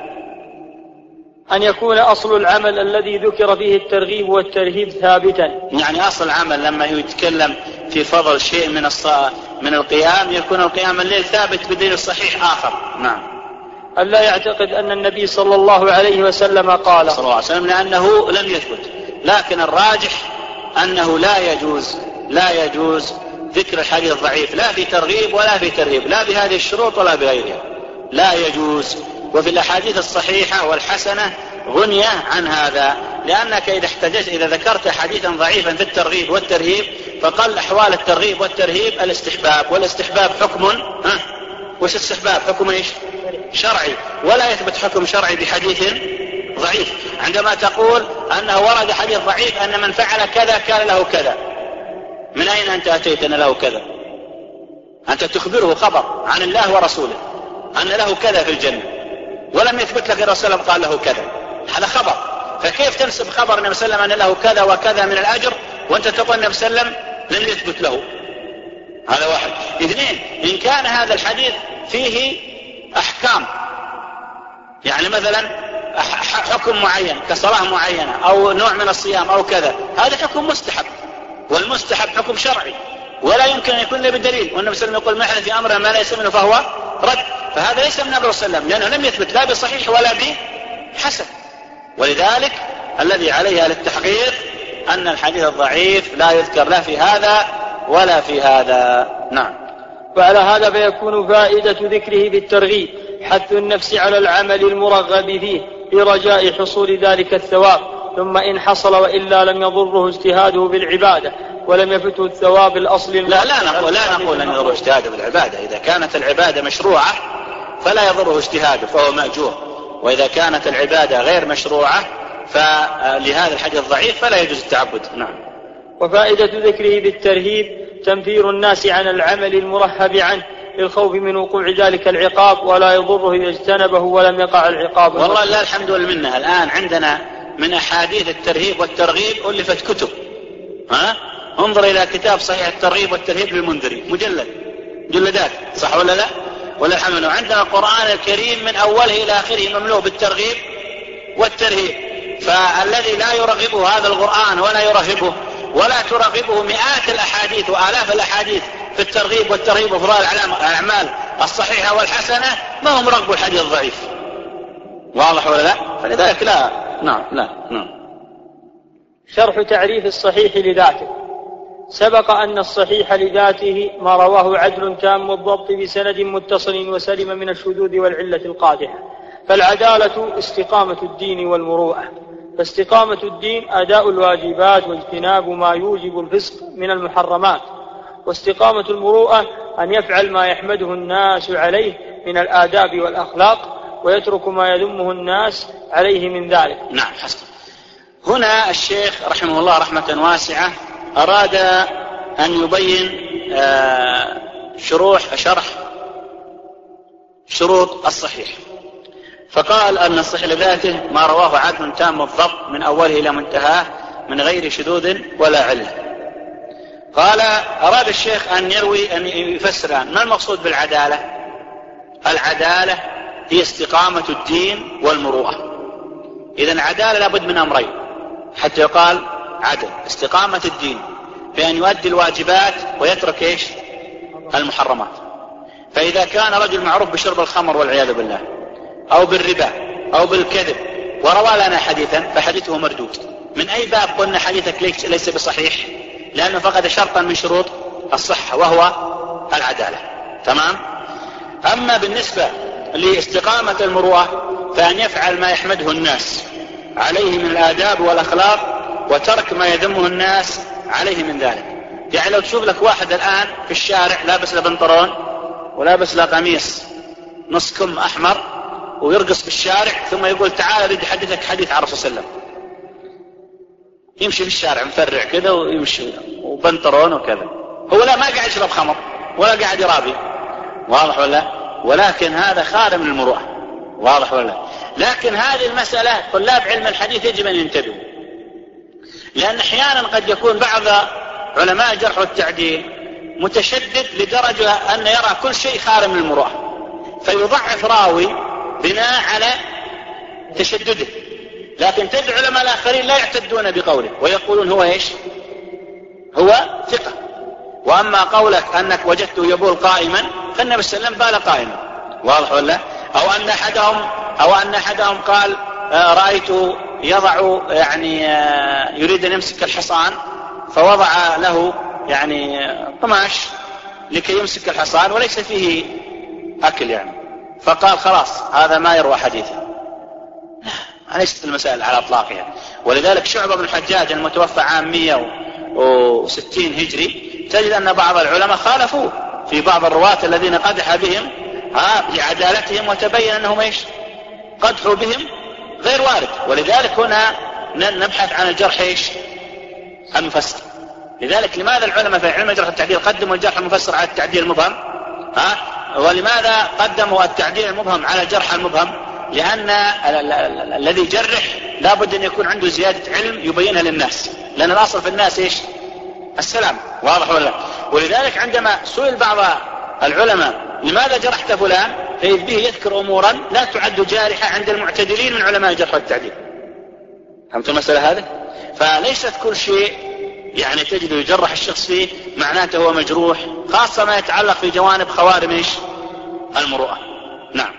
أن يكون أصل العمل الذي ذكر فيه الترغيب والترهيب ثابتا، يعني أصل العمل لما يتكلم في فضل شيء من من القيام يكون القيام الليل ثابت بدليل صحيح آخر. نعم. ألا يعتقد أن النبي صلى الله عليه وسلم قال صلى الله عليه وسلم، لأنه لم يثبت، لكن الراجح أنه لا يجوز لا يجوز ذكر الحديث الضعيف لا في ترغيب ولا في ترهيب، لا بهذه الشروط ولا بغيرها، لا يجوز. وفي الأحاديث الصحيحة والحسنة غنية عن هذا، لأنك إذا احتجت إذا ذكرت حديثا ضعيفا في الترغيب والترهيب فقال أحوال الترغيب والترهيب الاستحباب، والاستحباب حكم ها وش استحباب؟ حكم ايش؟ شرعي، ولا يثبت حكم شرعي بحديث ضعيف. عندما تقول أنه ورد حديث ضعيف أن من فعل كذا كان له كذا، من أين أنت أتيت أن له كذا؟ أنت تخبره خبر عن الله ورسوله أن له كذا في الجنة، ولم يثبت لك الرسول صلى الله عليه وسلم قال له كذا، هذا خبر. فكيف تنسب خبر النبي صلى الله عليه وسلم أن له كذا وكذا من الأجر وأنت تقول النبي صلى الله عليه وسلم لم يثبت له؟ هذا واحد. اثنين، إن كان هذا الحديث فيه أحكام، يعني مثلا حكم معين كصلاة معينة أو نوع من الصيام أو كذا، هذا حكم مستحب، والمستحب حكم شرعي ولا يمكن أن يكون له بدليل، والنبي صلى الله عليه وسلم يقول ما حدث في أمره ما ليس منه فهو رد، فهذا ليس من النبي صلى الله عليه وسلم لأنه لم يثبت لا بصحيح ولا بحسن. ولذلك الذي عليه للتحقيق أن الحديث الضعيف لا يذكر لا في هذا ولا في هذا. نعم. وعلى هذا فيكون فائدة ذكره بالترغيب حث النفس على العمل المرغب فيه لرجاء حصول ذلك الثواب، ثم إن حصل وإلا لم يضره اجتهاده بالعبادة ولم يفته الثواب الأصل. لا لا نقول لا نقول أن يضره اجتهاده بالعبادة، إذا كانت العبادة مشروعة فلا يضره اجتهاده فهو مأجور، وإذا كانت العبادة غير مشروعة فلهذا الحديث الضعيف فلا يجوز التعبد. نعم. وفائدة ذكره بالترهيب تنفير الناس عن العمل المرهب عنه للخوف من وقوع ذلك العقاب، ولا يضره إذا اجتنبه ولم يقع العقاب. والله لا الحمد لله الآن عندنا من أحاديث الترهيب والترغيب ألفت كتب، ها؟ انظر إلى كتاب صحيح الترغيب والترهيب للمنذري، مجلد مجلدات، صح ولا لا؟ ولا الحمد. عندنا القرآن الكريم من أوله إلى آخره مملوء بالترغيب والترهيب، فالذي لا يرغبه هذا القرآن ولا يرهبه ولا ترغبه مئات الأحاديث وآلاف الأحاديث في الترغيب والترهيب وفضائل الأعمال الصحيحة والحسنة، ما هم رغبوا الحديث الضعيف، واضح ولا لا؟ فلذلك لا. نعم. لا. نعم. شرح تعريف الصحيح لذاته. سبق أن الصحيح لذاته ما رواه عدل تام الضبط بسند متصل وسلم من الشذوذ والعلة القادحة. فالعدالة استقامة الدين والمروءة، فاستقامة الدين أداء الواجبات واجتناب ما يوجب الفسق من المحرمات، واستقامة المروءة أن يفعل ما يحمده الناس عليه من الآداب والأخلاق ويترك ما يذمه الناس عليه من ذلك. نعم حسن. هنا الشيخ رحمه الله رحمة واسعة أراد أن يبين شروح شرح شروط الصحيح، فقال أن الصحيح لذاته ما رواه عدل تام الضبط من أوله إلى منتهاه من غير شذوذ ولا علة. قال أراد الشيخ أن يروي أن يفسر ما المقصود بالعدالة. العدالة هي استقامة الدين والمروءة. إذن العدالة لابد من أمرين حتى يقال عدل: استقامة الدين بأن يؤدي الواجبات ويترك إيش؟ المحرمات. فإذا كان رجل معروف بشرب الخمر والعياذ بالله أو بالربا أو بالكذب وروى لنا حديثا فحديثه مردود. من أي باب قلنا حديثك ليس بصحيح؟ لأنه فقد شرطا من شروط الصحة وهو العدالة. تمام. أما بالنسبة لاستقامة المروءة فأن يفعل ما يحمده الناس عليه من الآداب والأخلاق وترك ما يذمه الناس عليه من ذلك. يعني لو تشوف لك واحد الآن في الشارع لابس له بنطلون ولابس له قميص نص كم أحمر ويرقص في الشارع ثم يقول تعال أريد أحدثك حديث عن الرسول صلى الله عليه وسلم، يمشي في الشارع مفرع كذا ويمشي وبنطلون وكذا، هو لا ما قاعد يشرب خمر ولا قاعد يرابي، واضح ولا؟ ولكن هذا خارج من المروءة، واضح ولا؟ لكن هذه المسألة طلاب علم الحديث يجب أن ينتبهوا، لأن أحيانا قد يكون بعض علماء الجرح والتعديل متشدد لدرجة أن يرى كل شيء خارج من المروءة فيضعف راوي بناء على تشدده، لكن تجد علماء الآخرين لا يعتدون بقوله ويقولون هو إيش؟ هو ثقة. وأما قولك أنك وجدته يبول قائما فالنبي صلى الله عليه وسلم بال قائما، واضح ولا؟ أو أن أحدهم أو أن أحدهم قال رأيته يضع يعني يريد أن يمسك الحصان فوضع له يعني قماش لكي يمسك الحصان وليس فيه أكل يعني، فقال خلاص هذا ما يروى حديثا. ليست المسائل على أطلاقها. ولذلك شعبة بن الحجاج المتوفى عام مئة وستين هجري تجد أن بعض العلماء خالفوا في بعض الرواة الذين قدح بهم لعدالتهم وتبين أنهم إيش قدحوا بهم غير وارد. ولذلك هنا نبحث عن الجرح إيش المفسر. لذلك لماذا العلماء في علم الجرح والتعديل قدموا الجرح المفسر على التعديل المبهم؟ ها؟ ولماذا قدموا التعديل المبهم على الجرح المبهم؟ لأن الذي يجرح لابد أن يكون عنده زيادة علم يبينها للناس، لأن الأصل في الناس إيش السلام. واضح ولا؟ ولذلك عندما سئل بعض العلماء لماذا جرحت فلان فإذ به يذكر أمورا لا تعد جارحة عند المعتدلين من علماء الجرح والتعديل. فهمت المسألة هذه؟ فليست كل شيء يعني تجد يجرح الشخص فيه معناته هو مجروح، خاصة ما يتعلق في جوانب خوارم إيش المروءة. نعم.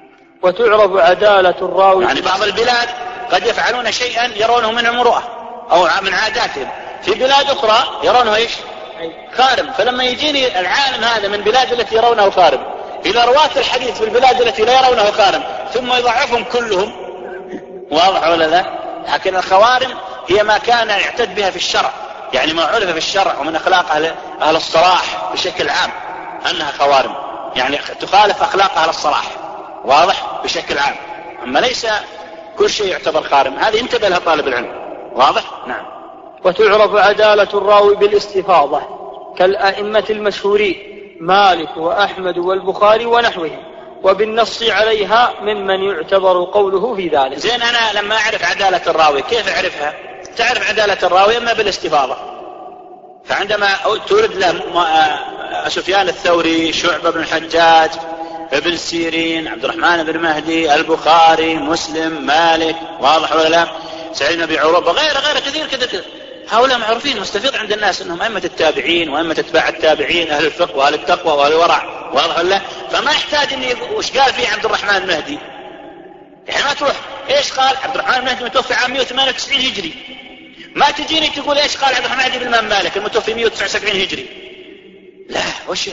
وتعرف عدالة الراوي. يعني بعض البلاد قد يفعلون شيئا يرونه من المروءة أو من عاداتهم، في بلاد أخرى يرونه إيش خارم. فلما يجيني العالم هذا من بلاد التي يرونه خارم إلى رواة الحديث في البلاد التي لا يرونه خارم ثم يضعفهم كلهم، واضح ولا لا؟ لكن الخوارم هي ما كان يعتد بها في الشرع، يعني ما عرف في الشرع ومن أخلاق أهل, أهل الصلاح بشكل عام أنها خوارم، يعني تخالف أخلاق أهل الصلاح، واضح بشكل عام. أما ليس كل شيء يعتبر خارم، هذه انتبه لها طالب العلم. واضح؟ نعم. وتعرف عدالة الراوي بالاستفاضة كالأئمة المشهورين مالك وأحمد والبخاري ونحوهم، وبالنص عليها ممن يعتبر قوله في ذلك. زين، أنا لما أعرف عدالة الراوي كيف أعرفها؟ تعرف عدالة الراوي إما بالاستفاضة، فعندما تورد له سفيان الثوري، شعبة بن الحجاج، ابن سيرين، عبد الرحمن بن مهدي، البخاري، مسلم، مالك، واضح ولا لا؟ سعيد بن عروبة، غير غير كثير كذا كذا، هؤلاء معروفين مستفيض عند الناس انهم ائمة التابعين وائمة اتباع التابعين، اهل الفقه واهل التقوى واهل الورع، واضح ولا لا؟ فما يحتاج اني وش قال فيه عبد الرحمن المهدي، يعني ما تروح ايش قال عبد الرحمن المهدي متوفي عام مئة وثمانية وتسعين هجري، ما تجيني تقول ايش قال عبد الرحمن المهدي بالإمام مالك المتوفي مئة وتسعة وسبعين هجري، لا، وش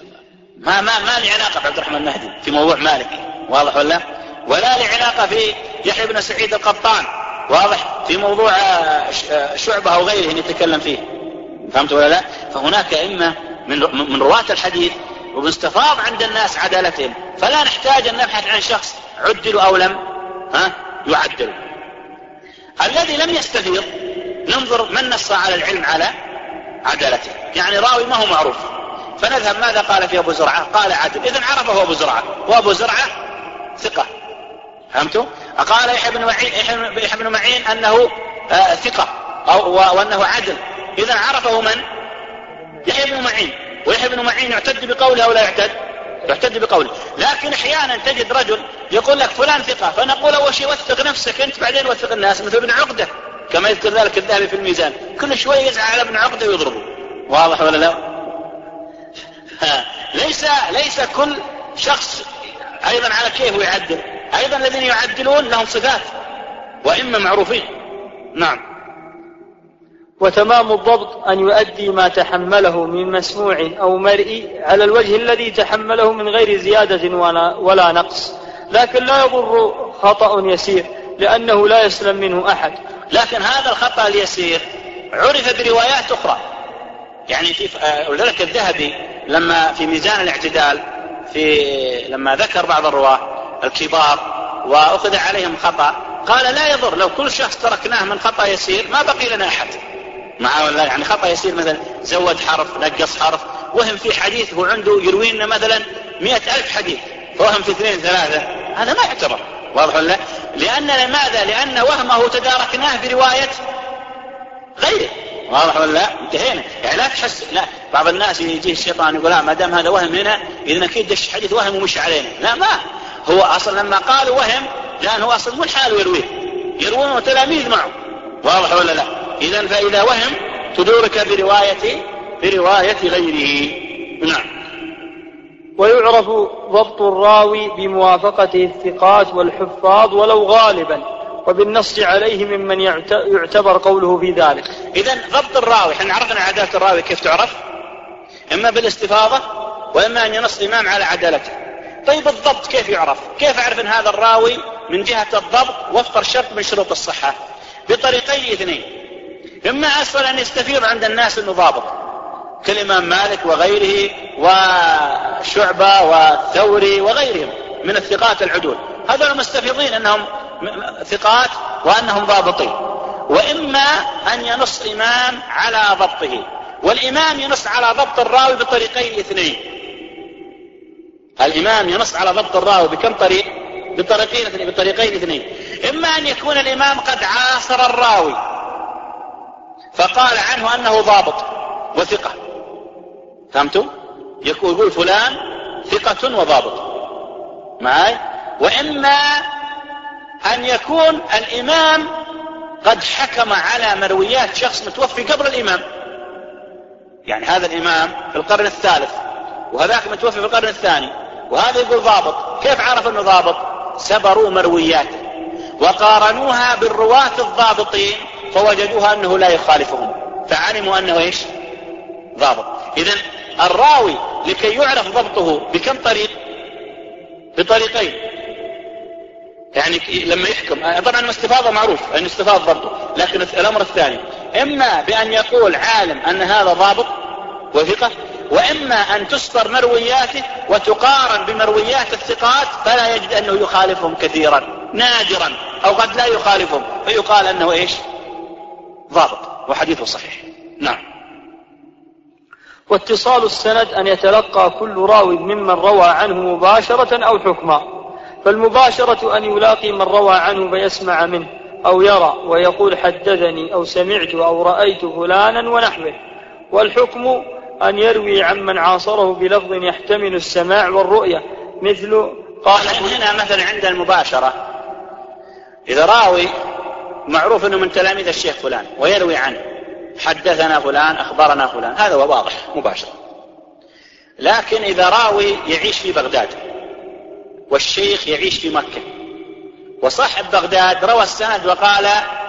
ما ما ما لي علاقة بعبد الرحمن المهدي في موضوع مالك، واضح ولا؟ ولا لي علاقة في يحيى بن سعيد القطان، واضح، في موضوع شعبة أو غيره نتكلم فيه، فهمت ولا لا؟ فهناك أئمة من من رواة الحديث وباستفاض عند الناس عدالتهم، فلا نحتاج أن نبحث عن شخص عدل أو لم ها يعدل. الذي لم يستفيض ننظر من نص على العلم على عدالته، يعني راوي ما هو معروف، فنذهب ماذا قال في أبو زرعة؟ قال عدل، إذن عرفه أبو زرعة، وأبو زرعة ثقة، فهمتوا؟ قال يحيى بن معين, يحيى بن معين أنه آه ثقة أو وأنه عدل، إذن عرفه من؟ يحيى بن معين، ويحيى بن معين يعتد بقوله أو لا يعتد؟ يعتد بقوله. لكن أحيانا تجد رجل يقول لك فلان ثقة، فنقول أول شيء وثق نفسك أنت بعدين وثق الناس، مثل ابن عقدة كما يذكر ذلك الذهبي في الميزان، كل شوية يزعل على ابن عقدة ويضربه، واضح ولا لا؟ ليس ليس كل شخص أيضا على كيف يعدل، أيضا الذين يعدلون لهم صفات وإما معروفين. نعم. وتمام الضبط أن يؤدي ما تحمله من مسموع أو مرئي على الوجه الذي تحمله من غير زيادة ولا نقص، لكن لا يضر خطأ يسير لأنه لا يسلم منه أحد. لكن هذا الخطأ اليسير عرف بروايات أخرى، يعني في ولذلك الذهبي لما في ميزان الاعتدال في لما ذكر بعض الرواة الكبار وأخذ عليهم خطأ قال لا يضر لو كل شخص تركناه من خطأ يسير ما بقي لنا أحد معه، ولا يعني خطأ يسير مثلا زود حرف نقص حرف، وهم في حديث هو عنده يروي لنا مثلا مئة ألف حديث فوهم في اثنين ثلاثة، هذا ما يعتبر، واضح ولا؟ لأن لماذا؟ لأن وهمه تداركناه برواية غيره، واضح ولا لا؟ انتهينا. يعني لا تحس، لا بعض الناس يجيه الشيطان يقول لا ما دام هذا وهم هنا إذن أكيد دش حديث وهم ومش علينا، لا، ما هو أصلا لما قالوا وهم لأنه أصلا مو الحال يرويه، يروونه تلاميذ معه، واضح ولا لا؟ إذن فإذا وهم تدورك برواية برواية غيره. نعم. ويعرف ضبط الراوي بموافقته الثقات والحفاظ ولو غالبا، وبالنص عليه ممن يعتبر قوله في ذلك. إذن ضبط الراوي، احنا عرفنا عدالة الراوي كيف تعرف؟ إما بالاستفاضة وإما أن ينص الإمام على عدالته. طيب الضبط كيف يعرف؟ كيف أعرف أن هذا الراوي من جهة الضبط وفر شرط من شروط الصحة؟ بطريقين اثنين. إما أسفل أن يستفيض عند الناس أنه ضابط كالإمام مالك وغيره وشعبة والثوري وغيرهم من الثقات العدول، هذول مستفيضين أنهم ثقات وأنهم ضابطين. وإما أن ينص إمام على ضبطه، والإمام ينص على ضبط الراوي بطريقين اثنين. الإمام ينص على ضبط الراوي بكم طريق؟ بطريقين اثنين بطريقين اثنين إما أن يكون الإمام قد عاصر الراوي فقال عنه أنه ضابط وثقة، فهمتم؟ يقول فلان ثقة وضابط معي. وإما أن يكون الإمام قد حكم على مرويات شخص متوفي قبل الإمام، يعني هذا الإمام في القرن الثالث وهذاك متوفي في القرن الثاني، وهذا يقول ضابط. كيف عرف أنه ضابط؟ سبروا مروياته وقارنوها بالرواة الضابطين فوجدوها أنه لا يخالفهم، فعلموا أنه إيش؟ ضابط. إذن الراوي لكي يعرف ضبطه بكم طريق؟ بطريقين. يعني لما يحكم طبعا الاستفاضة معروف أن استفاض ضبطه، لكن الأمر الثاني إما بأن يقول عالم أن هذا ضابط وثقة، وإما أن تسطر مروياته وتقارن بمرويات الثقات فلا يجد أنه يخالفهم كثيرا، نادرا أو قد لا يخالفهم، فيقال أنه إيش؟ ضابط وحديثه صحيح. نعم. واتصال السند أن يتلقى كل راوي ممن روى عنه مباشرة أو حكما، فالمباشرة أن يلاقي من روى عنه فيسمع منه أو يرى ويقول حدثني أو سمعت أو رأيت فلانا ونحوه، والحكم أن يروي عمن عاصره بلفظ يحتمل السماع والرؤية، مثل قال هنا مثلا عند المباشرة إذا راوي معروف أنه من تلاميذ الشيخ فلان ويروي عنه حدثنا فلان أخبرنا فلان، هذا هو واضح مباشر. لكن إذا راوي يعيش في بغداد والشيخ يعيش في مكة وصاحب بغداد روى السند وقال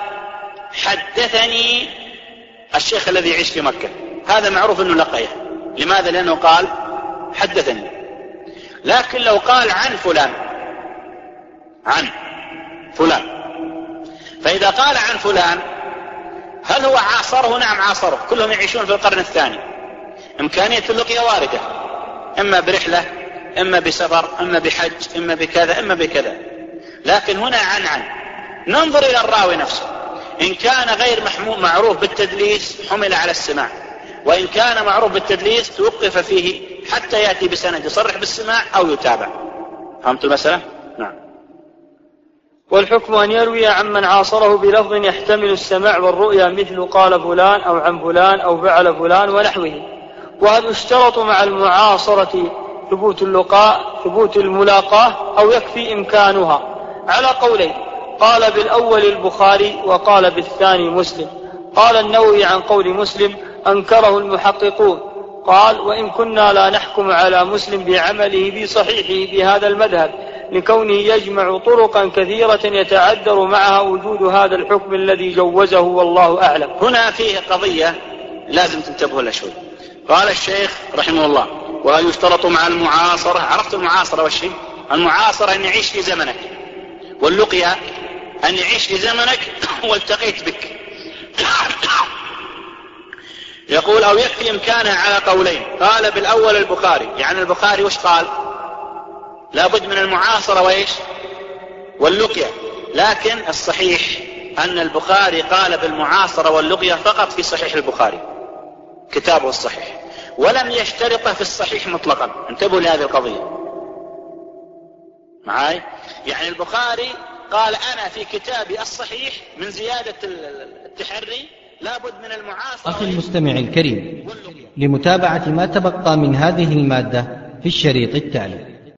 حدثني الشيخ الذي يعيش في مكة، هذا معروف أنه لقيه. لماذا؟ لأنه قال حدثني. لكن لو قال عن فلان عن فلان، فإذا قال عن فلان هل هو عاصره؟ نعم عاصره، كلهم يعيشون في القرن الثاني، إمكانية اللقية واردة، إما برحلة إما بسفر إما بحج إما بكذا إما بكذا. لكن هنا عن عن ننظر إلى الراوي نفسه، إن كان غير معروف بالتدليس حمل على السماع، وإن كان معروف بالتدليس توقف فيه حتى يأتي بسند يصرح بالسماع أو يتابع. فهمت المسألة؟ نعم. والحكم أن يروي عمن عاصره بلفظ يحتمل السماع والرؤيا، مثل قال فلان أو عن فلان أو فعل فلان ونحوه. وهل اشترط مع المعاصرة ثبوت اللقاء ثبوت الملاقاة أو يكفي إمكانها؟ على قولين، قال بالأول البخاري وقال بالثاني مسلم. قال النووي عن قول مسلم أنكره المحققون، قال وإن كنا لا نحكم على مسلم بعمله بصحيحه بهذا المذهب لكونه يجمع طرقا كثيرة يتعذر معها وجود هذا الحكم الذي جوزه والله أعلم. هنا فيه قضية لازم تنتبهوا لها شوي. قال الشيخ رحمه الله وهل يشترط مع المعاصرة؟ عرفت المعاصرة والشيء؟ المعاصرة أن يعيش في زمنك، واللقيا أن يعيش في زمنك والتقيت بك. يقول أو يكفي إمكانها على قولين. قال بالأول البخاري، يعني البخاري وش قال؟ لابد من المعاصرة وإيش؟ واللقيا. لكن الصحيح أن البخاري قال بالمعاصرة واللقيا فقط في صحيح البخاري كتابه الصحيح، ولم يشترط في الصحيح مطلقا. انتبهوا لهذه القضية معاي. يعني البخاري قال أنا في كتابي الصحيح من زيادة التحري لابد من المعاصرة. أخي المستمع الكريم، لمتابعة ما تبقى من هذه المادة في الشريط التالي.